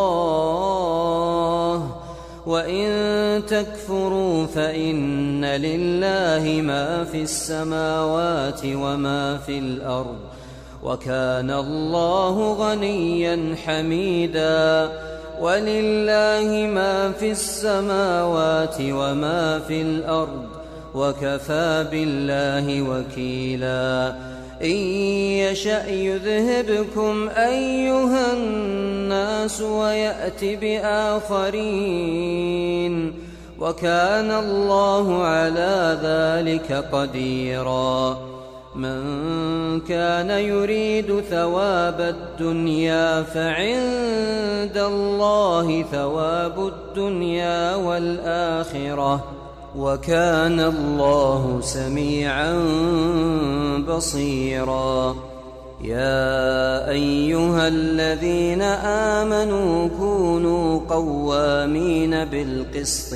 الله وإن تكفروا فإن لله ما في السماوات وما في الأرض وكان الله غنيا حميدا ولله ما في السماوات وما في الأرض وكفى بالله وكيلا إن يشأ يذهبكم أيها الناس ويأت بآخرين وكان الله على ذلك قديرا من كان يريد ثواب الدنيا فعند الله ثواب الدنيا والآخرة وكان الله سميعا بصيرا يا أيها الذين آمنوا كونوا قوامين بالقسط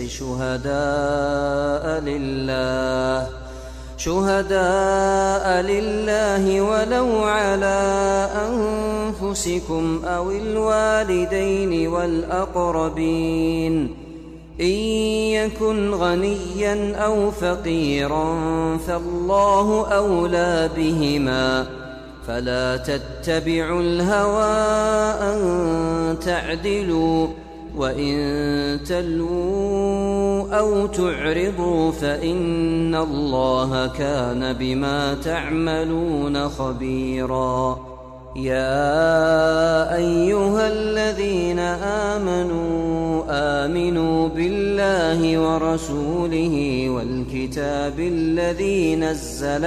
شهداء لله ولو على أنفسكم أو الوالدين والأقربين إن يكن غنيا أو فقيرا فالله أولى بهما فلا تتبعوا الهوى أن تعدلوا وإن تلووا أو تعرضوا فإن الله كان بما تعملون خبيرا يا أيها الذين آمنوا بالله ورسوله والكتاب الذي نزل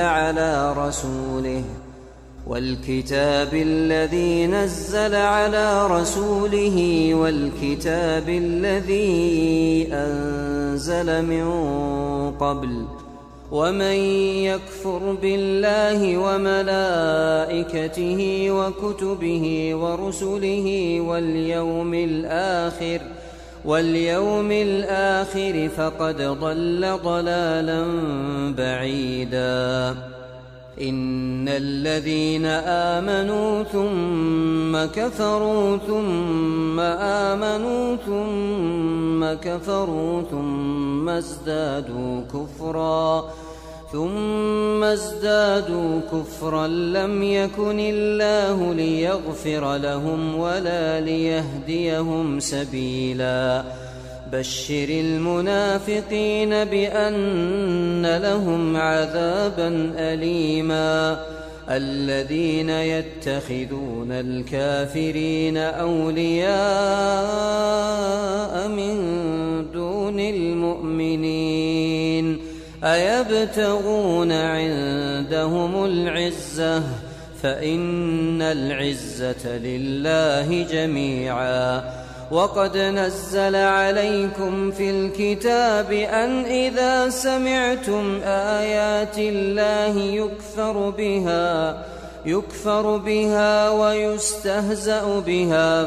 على رسوله والكتاب الذي أنزل من قبل ومن يكفر بالله وملائكته وكتبه ورسله واليوم الآخر فقد ضل ضلالا بعيدا إن الذين آمنوا ثم كفروا ثم آمنوا ثم كفروا ثم ازدادوا كفرا لم يكن الله ليغفر لهم ولا ليهديهم سبيلا بشر المنافقين بأن لهم عذابا أليما الذين يتخذون الكافرين أولياء من دون المؤمنين أيبتغون عندهم العزة فإن العزة لله جميعا وقد نزل عليكم في الكتاب أن إذا سمعتم آيات الله يكفر بها ويستهزأ بها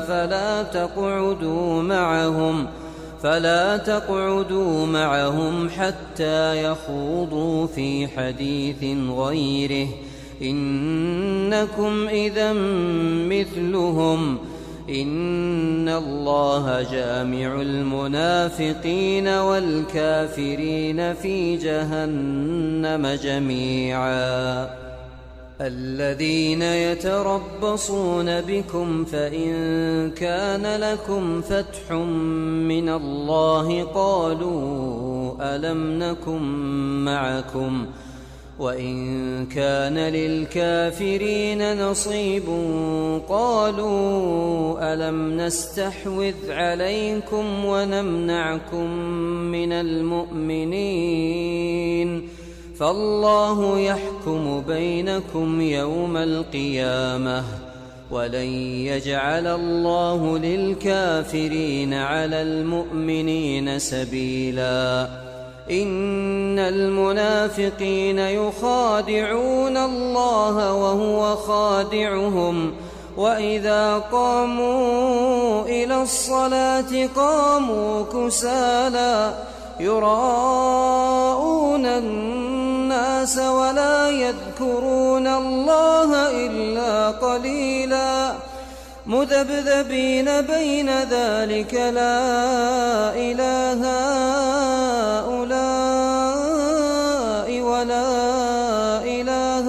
فلا تقعدوا معهم حتى يخوضوا في حديث غيره إنكم إذا مثلهم إن الله جامع المنافقين والكافرين في جهنم جميعا الذين يتربصون بكم فإن كان لكم فتح من الله قالوا ألم نكن معكم وإن كان للكافرين نصيب قالوا ألم نستحوذ عليكم ونمنعكم من المؤمنين فالله يحكم بينكم يوم القيامة ولن يجعل الله للكافرين على المؤمنين سبيلا إن المنافقين يخادعون الله وهو خادعهم وإذا قاموا إلى الصلاة قاموا كسالى يراءون الناس ولا يذكرون الله إلا قليلا مذبذبين بين ذلك لا إله هؤلاء ولا إله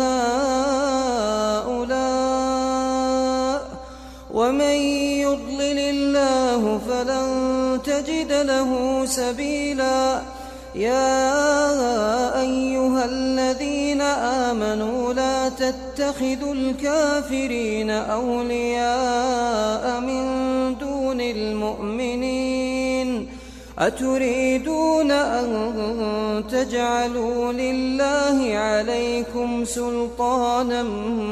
هؤلاء ومن يضلل الله فلن تجد له سبيلا يا أيها الذين آمنوا لا تتخذوا الكافرين أولياء من دون المؤمنين أتريدون أن تجعلوا لله عليكم سلطانا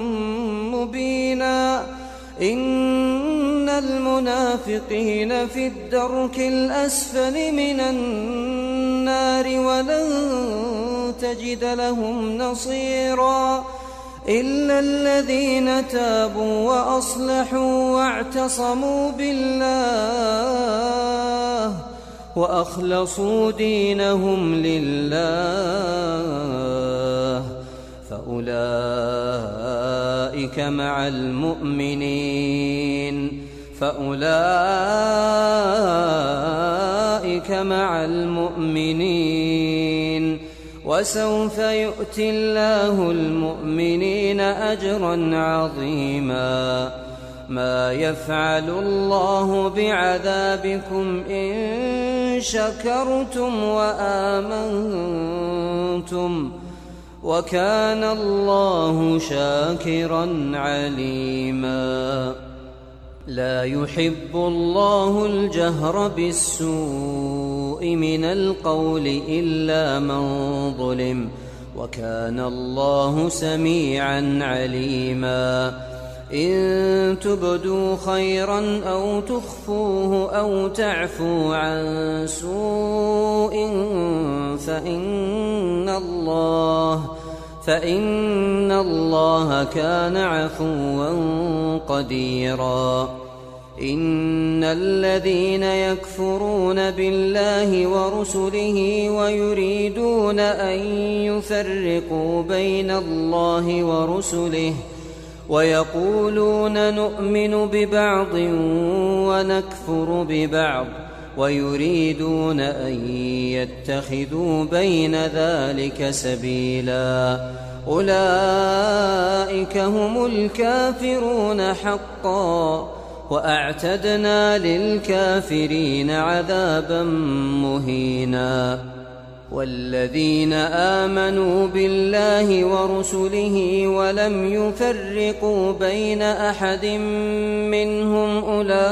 مبينا إن المنافقين في الدرك الأسفل من النار ولن تجد لهم نصيرا إلا الذين تابوا وأصلحوا واعتصموا بالله وأخلصوا دينهم لله فأولئك مع المؤمنين وسوف يؤتي الله المؤمنين أجرا عظيما ما يفعل الله بعذابكم إن شكرتم وآمنتم وكان الله شاكرا عليما لا يحب الله الجهر بالسوء من القول إلا من ظلم وكان الله سميعا عليما إن تبدوا خيرا أو تخفوه أو تعفوا عن سوء فإن الله كان عفوا قديرا إن الذين يكفرون بالله ورسله ويريدون أن يفرقوا بين الله ورسله ويقولون نؤمن ببعض ونكفر ببعض ويريدون أن يتخذوا بين ذلك سبيلا أولئك هم الكافرون حقا وأعتدنا للكافرين عذابا مهينا والذين آمنوا بالله ورسله ولم يفرقوا بين أحد منهم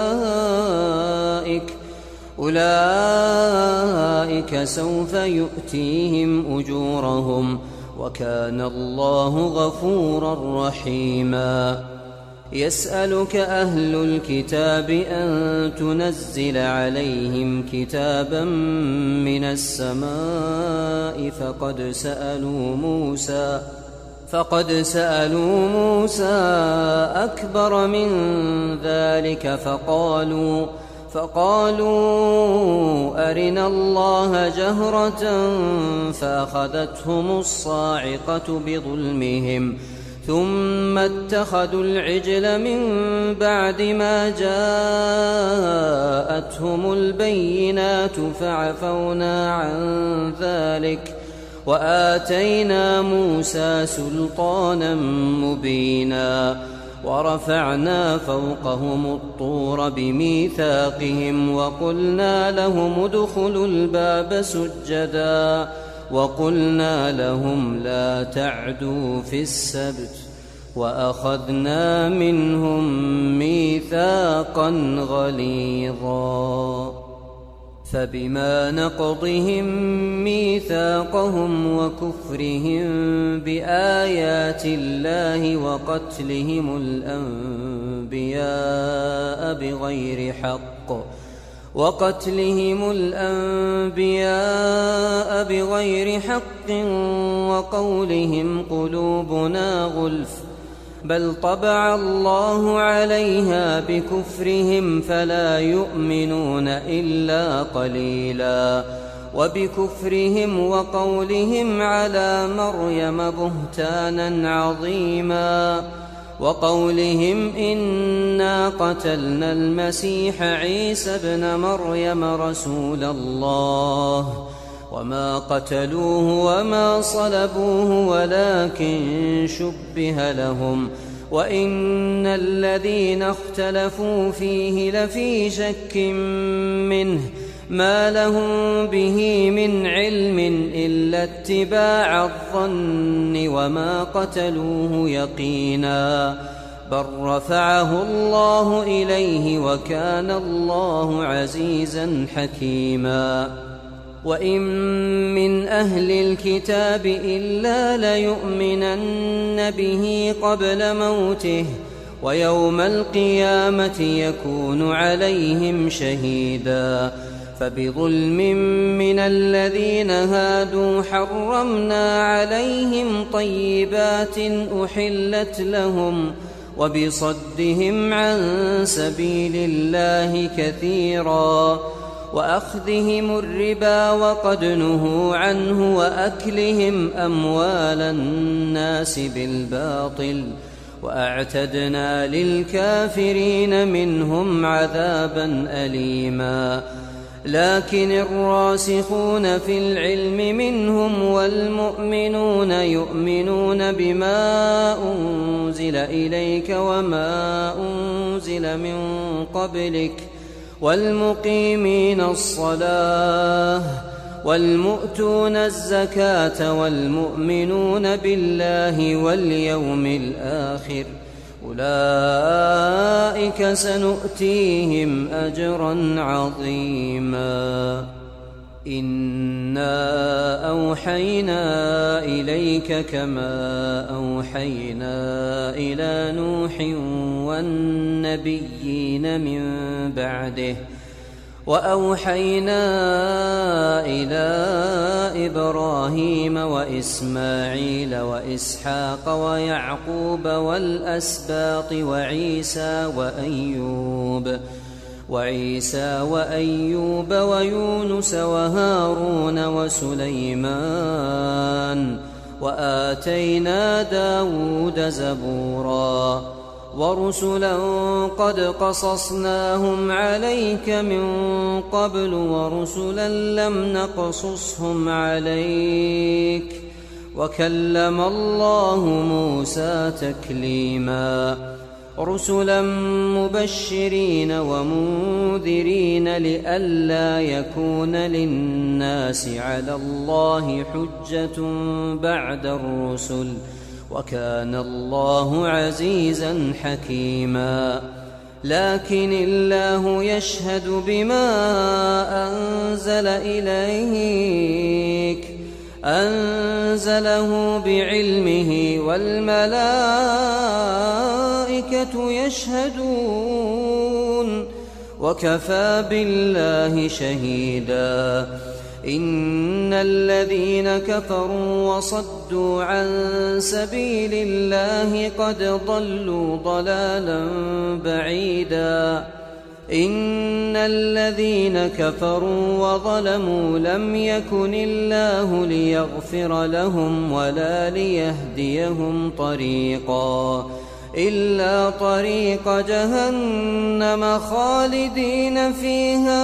أولئك سوف يؤتيهم أجورهم وكان الله غفورا رحيما يسألك أهل الكتاب أن تنزل عليهم كتابا من السماء فقد سألوا موسى أكبر من ذلك فقالوا أرنا الله جهرة فأخذتهم الصاعقة بظلمهم ثم اتخذوا العجل من بعد ما جاءتهم البينات فعفونا عن ذلك وآتينا موسى سلطانا مبينا ورفعنا فوقهم الطور بميثاقهم وقلنا لهم ادخلوا الباب سجدا وقلنا لهم لا تعدوا في السبت وأخذنا منهم ميثاقا غليظا فبما نقضهم ميثاقهم وكفرهم بآيات الله وقتلهم الأنبياء بغير حق وقولهم قلوبنا غلف بل طبع الله عليها بكفرهم فلا يؤمنون إلا قليلا وبكفرهم وقولهم على مريم بهتانا عظيما وقولهم إنا قتلنا المسيح عيسى ابن مريم رسول الله وما قتلوه وما صلبوه ولكن شبه لهم وإن الذين اختلفوا فيه لفي شك منه ما لهم به من علم إلا اتباع الظن وما قتلوه يقينا بل رفعه الله إليه وكان الله عزيزا حكيما وإن من أهل الكتاب إلا ليؤمنن به قبل موته ويوم القيامة يكون عليهم شهيدا فبظلم من الذين هادوا حرمنا عليهم طيبات أحلت لهم وبصدهم عن سبيل الله كثيرا وأخذهم الربا وقد نهوا عنه وأكلهم أموال الناس بالباطل وأعتدنا للكافرين منهم عذابا أليما لكن الراسخون في العلم منهم والمؤمنون يؤمنون بما أنزل إليك وما أنزل من قبلك والمقيمين الصلاة والمؤتون الزكاة والمؤمنون بالله واليوم الآخر أولئك سنؤتيهم أجرا عظيما إنا أوحينا إليك كما أوحينا إلى نوح والنبيين من بعده وأوحينا إلى إبراهيم وإسماعيل وإسحاق ويعقوب والأسباط وعيسى وأيوب ويونس وهارون وسليمان وآتينا داود زبورا ورسلا قد قصصناهم عليك من قبل ورسلا لم نقصصهم عليك وكلم الله موسى تكليما رسلا مبشرين ومنذرين لئلا يكون للناس على الله حجة بعد الرسل وكان الله عزيزا حكيما لكن الله يشهد بما أنزل إليك أنزله بعلمه والملائكة يشهدون وكفى بالله شهيدا إن الذين كفروا وصدوا عن سبيل الله قد ضلوا ضلالا بعيدا إن الذين كفروا وظلموا لم يكن الله ليغفر لهم ولا ليهديهم طريقا إلا طريق جهنم خالدين فيها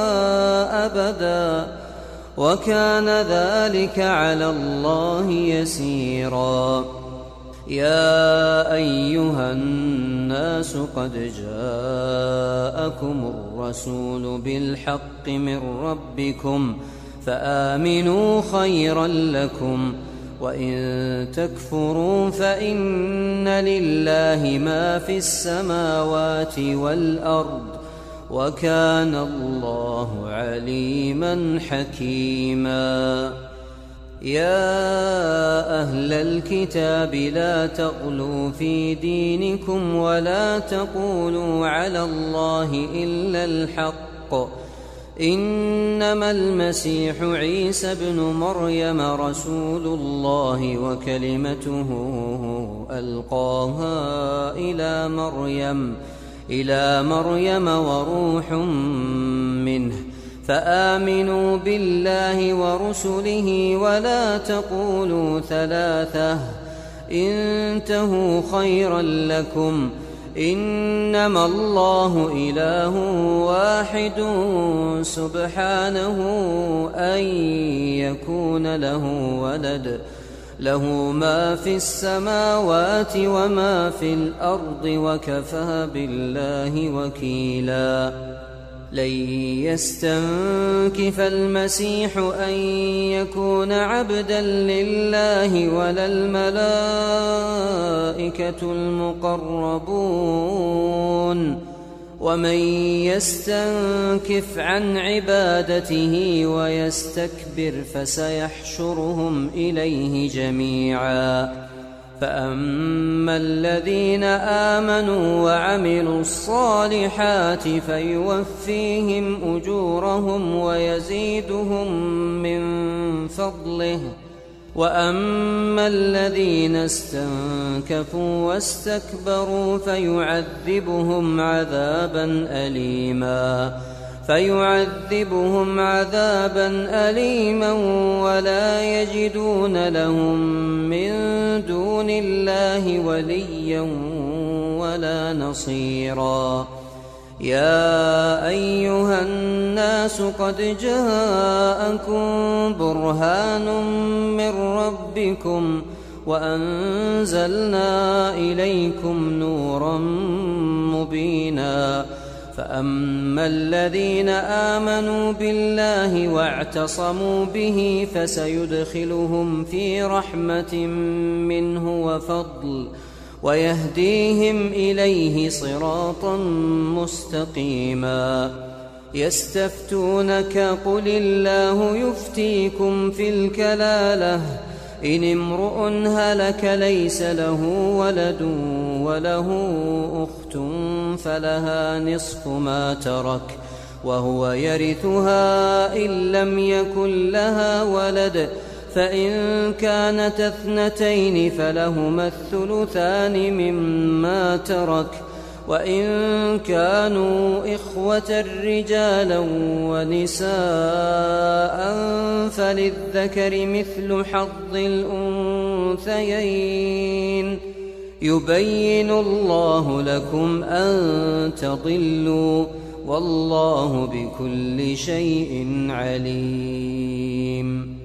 أبدا وكان ذلك على الله يسيرا يا أيها الناس قد جاءكم الرسول بالحق من ربكم فآمنوا خيرا لكم وإن تكفروا فإن لله ما في السماوات والأرض وكان الله عليما حكيما يا أهل الكتاب لا تغلوا في دينكم ولا تقولوا على الله إلا الحق إنما المسيح عيسى ابن مريم رسول الله وكلمته ألقاها إلى مريم وروح منه فآمنوا بالله ورسله ولا تقولوا ثلاثة انتهوا خيرا لكم إنما الله إله واحد سبحانه أن يكون له ولد له ما في السماوات وما في الأرض وكفى بالله وكيلا لن يستنكف المسيح أن يكون عبدا لله ولا الملائكة المقربون، ومن يستنكف عن عبادته ويستكبر فسيحشرهم إليه جميعا. فأما الذين آمنوا وعملوا الصالحات فيوفيهم أجورهم ويزيدهم من فضله، وأما الذين استنكفوا واستكبروا فيعذبهم عذابا أليما ولا يجدون لهم من دون الله وليا ولا نصيرا. يا أيها الناس قد جاءكم برهان من ربكم وأنزلنا إليكم نورا مبينا. فأما الذين آمنوا بالله واعتصموا به فسيدخلهم في رحمة منه وفضل ويهديهم إليه صراطا مستقيما. يستفتونك قل الله يفتيكم في الكلالة إن امرؤ هلك ليس له ولد وله أخت فلها نصف ما ترك وهو يرثها إن لم يكن لها ولد، فإن كانت اثنتين فلهما الثلثان مما ترك، وإن كانوا إخوة رجالا ونساء فللذكر مثل حظ الأنثيين. يبين الله لكم أن تضلوا والله بكل شيء عليم.